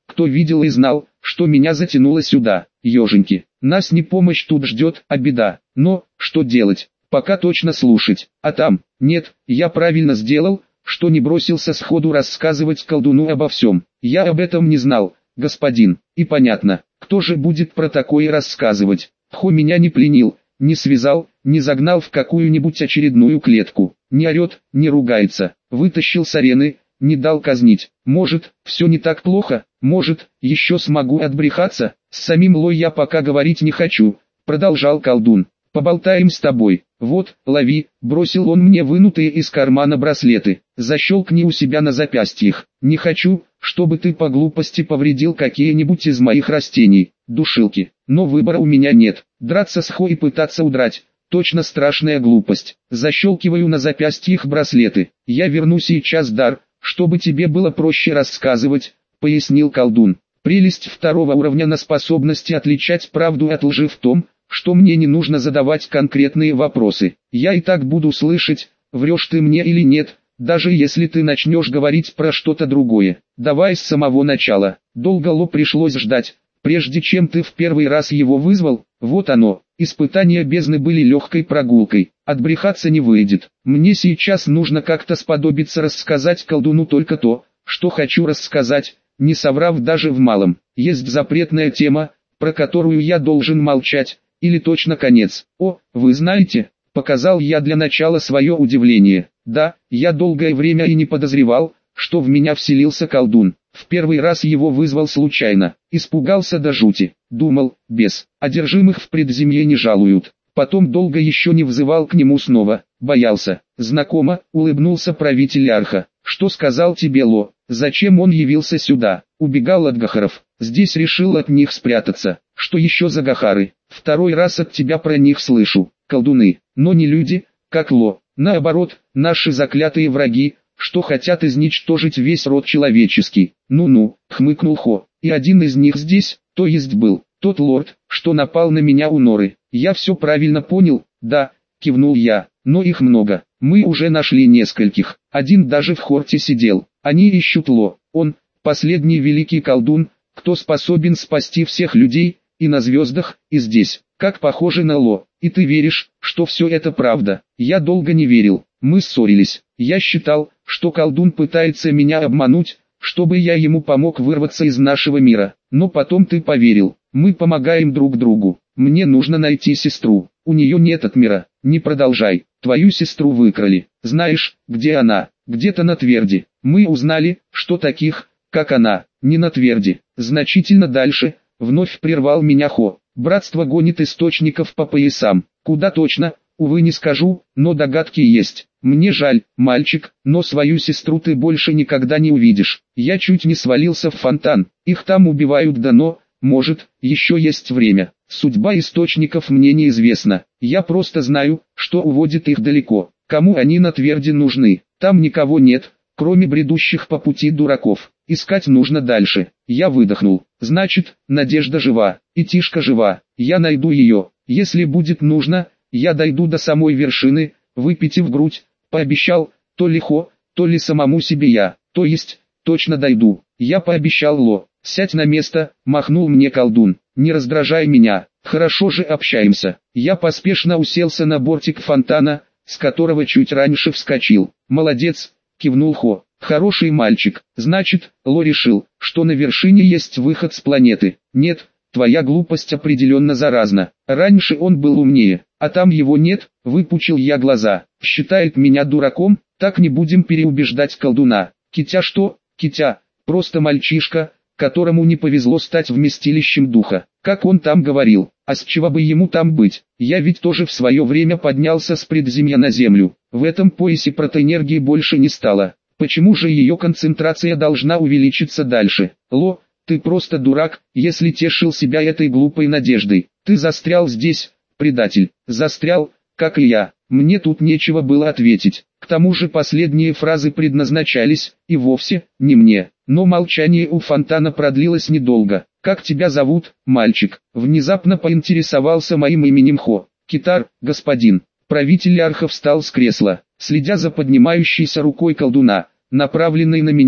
кто видел и знал, что меня затянуло сюда, еженьки. Нас не помощь тут ждет, а беда. Но, что делать? Пока точно слушать. А там, нет, я правильно сделал, что не бросился сходу рассказывать колдуну обо всем. Я об этом не знал, господин. И понятно, кто же будет про такое рассказывать. Хо меня не пленил, не связал, не загнал в какую-нибудь очередную клетку. Не орет, не ругается. Вытащил с арены, не дал казнить. Может, все не так плохо, может, еще смогу отбрехаться. С самим Лой я пока говорить не хочу, продолжал колдун. Поболтаем с тобой. Вот, лови, бросил он мне вынутые из кармана браслеты. Защелкни у себя на запястьях. Не хочу, чтобы ты по глупости повредил какие-нибудь из моих растений, душилки. Но выбора у меня нет. Драться с Хо и пытаться удрать. Точно страшная глупость. Защелкиваю на запястьях браслеты. Я верну сейчас дар, чтобы тебе было проще рассказывать, пояснил колдун. Прелесть второго уровня на способности отличать правду от лжи в том, что мне не нужно задавать конкретные вопросы. Я и так буду слышать, врешь ты мне или нет, даже если ты начнешь говорить про что-то другое. Давай с самого начала. Долго Ло пришлось ждать, прежде чем ты в первый раз его вызвал? Вот оно. Испытания бездны были легкой прогулкой. Отбрехаться не выйдет. Мне сейчас нужно как-то сподобиться рассказать колдуну только то, что хочу рассказать, не соврав даже в малом. Есть запретная тема, про которую я должен молчать. Или точно конец. О, вы знаете, показал я для начала свое удивление. Да, я долгое время и не подозревал, что в меня вселился колдун. В первый раз его вызвал случайно. Испугался до жути. Думал, бес, одержимых в предземье не жалуют. Потом долго еще не взывал к нему снова. Боялся. Знакомо, улыбнулся правитель Арха. Что сказал тебе Ло? Зачем он явился сюда? Убегал от гахаров. Здесь решил от них спрятаться. Что еще за гахары? Второй раз от тебя про них слышу. Колдуны, но не люди, как Ло. Наоборот, наши заклятые враги, что хотят изничтожить весь род человеческий. Ну-ну, хмыкнул Хо. И один из них здесь, то есть был, тот лорд, что напал на меня у норы. Я все правильно понял? Да, кивнул я, но их много. Мы уже нашли нескольких. Один даже в хорте сидел. Они ищут Ло. Он, последний великий колдун, кто способен спасти всех людей, и на звездах, и здесь. Как похоже на Ло. И ты веришь, что все это правда? Я долго не верил. Мы ссорились. Я считал, что колдун пытается меня обмануть, чтобы я ему помог вырваться из нашего мира. Но потом ты поверил. Мы помогаем друг другу. Мне нужно найти сестру. У нее нет от мира. Не продолжай. Твою сестру выкрали. Знаешь, где она? Где-то на Тверди. Мы узнали, что таких, как она, не на Тверди. Значительно дальше. Вновь прервал меня Хо. Братство гонит источников по поясам. Куда точно, увы не скажу, но догадки есть. Мне жаль, мальчик, но свою сестру ты больше никогда не увидишь. Я чуть не свалился в фонтан. Их там убивают но, может, еще есть время. Судьба источников мне неизвестна. Я просто знаю, что уводит их далеко. Кому они на Тверди нужны? Там никого нет, кроме бредущих по пути дураков. Искать нужно дальше. Я выдохнул. Значит, Надежда жива, и Тишка жива. Я найду ее. Если будет нужно, я дойду до самой вершины, выпитив грудь. Пообещал, то ли Хо, то ли самому себе я. То есть, точно дойду. Я пообещал Ло. Сядь на место, махнул мне колдун. Не раздражай меня. Хорошо же общаемся. Я поспешно уселся на бортик фонтана, с которого чуть раньше вскочил. Молодец, кивнул Хо. Хороший мальчик. Значит, Ло решил, что на вершине есть выход с планеты. Нет, твоя глупость определенно заразна. Раньше он был умнее, а там его нет, выпучил я глаза. Считает меня дураком? Так не будем переубеждать колдуна. Китя что? Китя, просто мальчишка, которому не повезло стать вместилищем духа. Как он там говорил, а с чего бы ему там быть? Я ведь тоже в свое время поднялся с предземья на землю. В этом поясе протоэнергии больше не стало. Почему же ее концентрация должна увеличиться дальше? Ло, ты просто дурак, если тешил себя этой глупой надеждой. Ты застрял здесь, предатель. Застрял, как и я. Мне тут нечего было ответить. К тому же последние фразы предназначались, и вовсе, не мне. Но молчание у фонтана продлилось недолго. «Как тебя зовут, мальчик?» Внезапно поинтересовался моим именем Хо. «Китар, господин». Правитель Арха встал с кресла, следя за поднимающейся рукой колдуна, направленной на меня.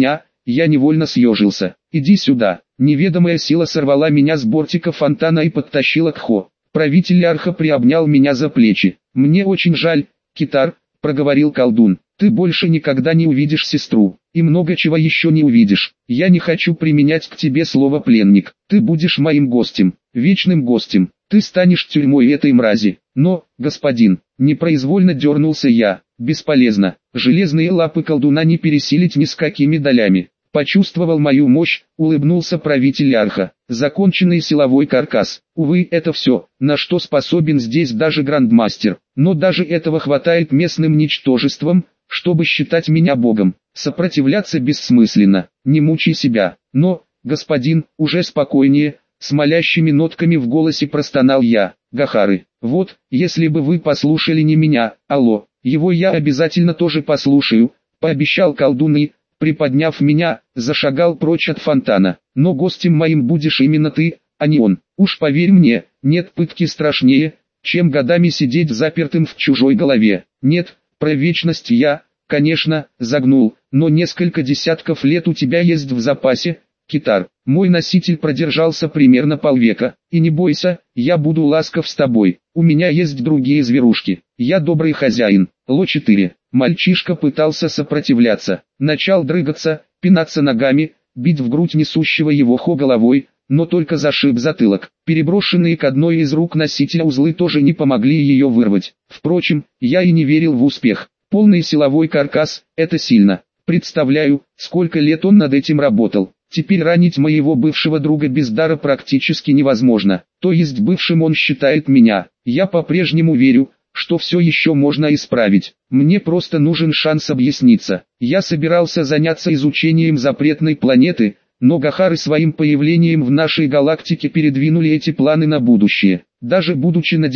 я невольно съежился. «Иди сюда». Неведомая сила сорвала меня с бортика фонтана и подтащила к Хо. Правитель Арха приобнял меня за плечи. «Мне очень жаль, Китар», — проговорил колдун. «Ты больше никогда не увидишь сестру, и много чего еще не увидишь. Я не хочу применять к тебе слово «пленник». Ты будешь моим гостем, вечным гостем. Ты станешь тюрьмой этой мрази. Но, господин, непроизвольно дернулся я. Бесполезно. Железные лапы колдуна не пересилить ни с какими долями. Почувствовал мою мощь, улыбнулся правитель Арха. Законченный силовой каркас. Увы, это все, на что способен здесь даже грандмастер. Но даже этого хватает местным ничтожеством, чтобы считать меня богом. Сопротивляться бессмысленно. Не мучай себя. Но, господин, уже спокойнее, с молящими нотками в голосе простонал я. Гахары, вот, если бы вы послушали не меня, алло, его я обязательно тоже послушаю, пообещал колдун и, приподняв меня, зашагал прочь от фонтана. Но гостем моим будешь именно ты, а не он. Уж поверь мне, нет пытки страшнее, чем годами сидеть запертым в чужой голове. Нет, про вечность я, конечно, загнул, но несколько десятков лет у тебя есть в запасе, Китар. Мой носитель продержался примерно полвека, и не бойся, я буду ласков с тобой. У меня есть другие зверушки. Я добрый хозяин. Ло-4. Мальчишка пытался сопротивляться, начал дрыгаться, пинаться ногами, бить в грудь несущего его Хо головой, но только зашиб затылок. Переброшенные к одной из рук носителя узлы тоже не помогли ее вырвать. Впрочем, я и не верил в успех. Полный силовой каркас – это сильно. Представляю, сколько лет он над этим работал. Теперь ранить моего бывшего друга без дара практически невозможно. То есть бывшим он считает меня. Я по-прежнему верю, что все еще можно исправить. Мне просто нужен шанс объясниться. Я собирался заняться изучением запретной планеты, но Гахары своим появлением в нашей галактике передвинули эти планы на будущее. Даже будучи на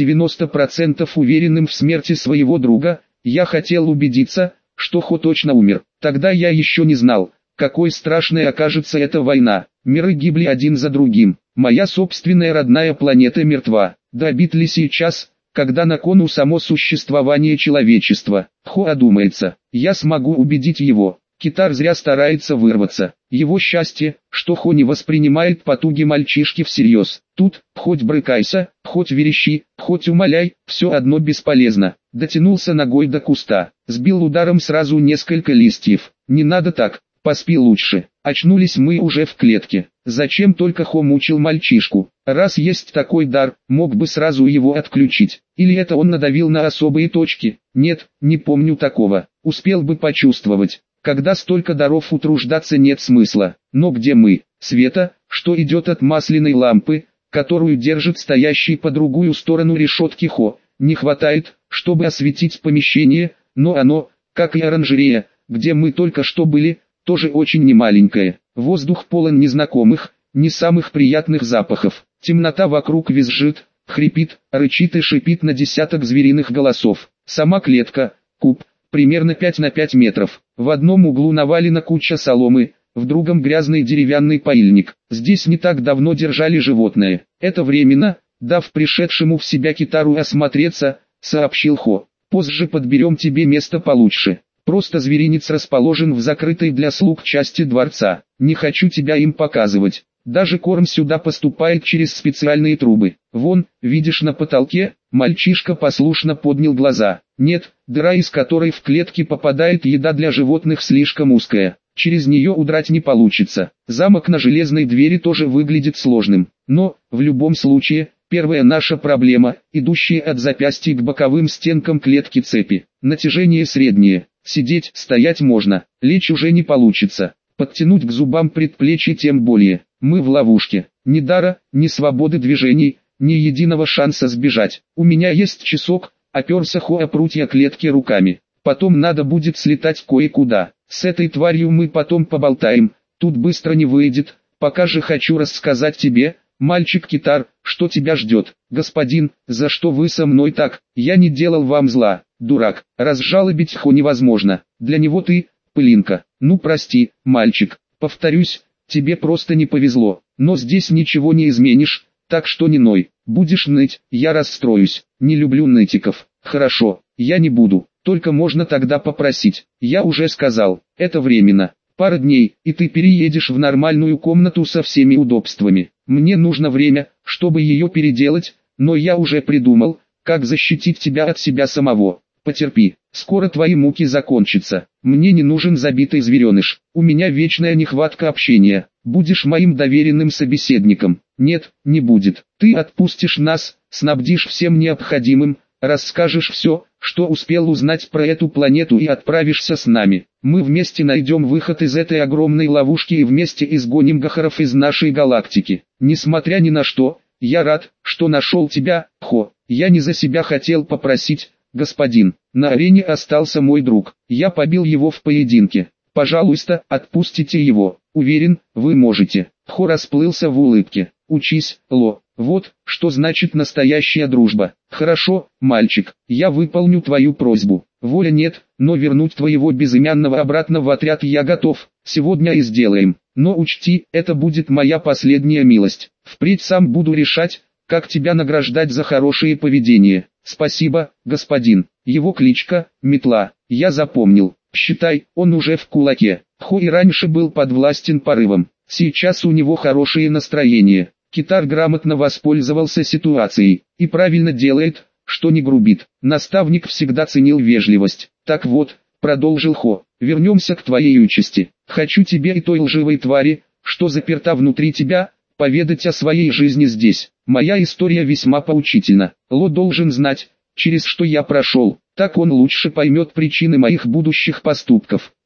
90% уверенным в смерти своего друга, я хотел убедиться, что Хо точно умер. Тогда я еще не знал, какой страшной окажется эта война. Миры гибли один за другим. Моя собственная родная планета мертва. Да обид ли сейчас, когда на кону само существование человечества? Хо одумается. Я смогу убедить его. Китар зря старается вырваться. Его счастье, что Хо не воспринимает потуги мальчишки всерьез. Тут, хоть брыкайся, хоть верещи, хоть умоляй, все одно бесполезно. Дотянулся ногой до куста, сбил ударом сразу несколько листьев. Не надо так. Поспи лучше. Очнулись мы уже в клетке. Зачем только Хо мучил мальчишку? Раз есть такой дар, мог бы сразу его отключить. Или это он надавил на особые точки? Нет, не помню такого. Успел бы почувствовать. Когда столько даров утруждаться нет смысла. Но где мы? Света, что идет от масляной лампы, которую держит стоящий по другую сторону решетки Хо, не хватает, чтобы осветить помещение, но оно, как и оранжерея, где мы только что были, тоже очень немаленькое. Воздух полон незнакомых, не самых приятных запахов. Темнота вокруг визжит, хрипит, рычит и шипит на десяток звериных голосов. Сама клетка, куб, примерно 5 на 5 метров. В одном углу навалена куча соломы, в другом грязный деревянный поильник. Здесь не так давно держали животное. Это временно, дав пришедшему в себя Китару осмотреться, сообщил Хо. Позже подберем тебе место получше. Просто зверинец расположен в закрытой для слуг части дворца. Не хочу тебя им показывать. Даже корм сюда поступает через специальные трубы. Вон, видишь на потолке? Мальчишка послушно поднял глаза. Нет, дыра, из которой в клетки попадает еда для животных, слишком узкая. Через нее удрать не получится. Замок на железной двери тоже выглядит сложным. Но, в любом случае, первая наша проблема, идущая от запястья к боковым стенкам клетки цепи. Натяжение среднее. Сидеть, стоять можно, лечь уже не получится. Подтянуть к зубам предплечье тем более. Мы в ловушке. Ни дара, ни свободы движений, ни единого шанса сбежать. У меня есть часок, оперся Хо о прутья клетки руками. Потом надо будет слетать кое-куда. С этой тварью мы потом поболтаем. Тут быстро не выйдет. Пока же хочу рассказать тебе, мальчик Китар, что тебя ждет. Господин, за что вы со мной так? Я не делал вам зла. Дурак, разжалобить Хо невозможно. Для него ты, пылинка. Ну прости, мальчик, повторюсь, тебе просто не повезло. Но здесь ничего не изменишь, так что не ной. Будешь ныть, я расстроюсь. Не люблю нытиков. Хорошо, я не буду. Только можно тогда попросить. Я уже сказал, это временно. Пара дней, и ты переедешь в нормальную комнату со всеми удобствами. Мне нужно время, чтобы ее переделать, но я уже придумал, как защитить тебя от себя самого. Потерпи, скоро твои муки закончатся. Мне не нужен забитый звереныш. У меня вечная нехватка общения. Будешь моим доверенным собеседником. Нет, не будет. Ты отпустишь нас, снабдишь всем необходимым, расскажешь все, что успел узнать про эту планету, и отправишься с нами. Мы вместе найдем выход из этой огромной ловушки и вместе изгоним гахаров из нашей галактики. Несмотря ни на что, я рад, что нашел тебя, Хо. Я не за себя хотел попросить, господин. На арене остался мой друг. Я побил его в поединке. Пожалуйста, отпустите его. Уверен, вы можете. Хо расплылся в улыбке. Учись, Ло. Вот, что значит настоящая дружба. Хорошо, мальчик, я выполню твою просьбу. Воля нет, но вернуть твоего безымянного обратно в отряд я готов. Сегодня и сделаем. Но учти, это будет моя последняя милость. Впредь сам буду решать, как тебя награждать за хорошее поведение. Спасибо, господин. Его кличка – Метла. Я запомнил. Считай, он уже в кулаке. Хо и раньше был подвластен порывам. Сейчас у него хорошее настроение. Китар грамотно воспользовался ситуацией. И правильно делает, что не грубит. Наставник всегда ценил вежливость. Так вот, продолжил Хо, вернемся к твоей участи. Хочу тебе и той лживой твари, что заперта внутри тебя, поведать о своей жизни здесь. Моя история весьма поучительна. Ло должен знать, через что я прошел. Так он лучше поймет причины моих будущих поступков.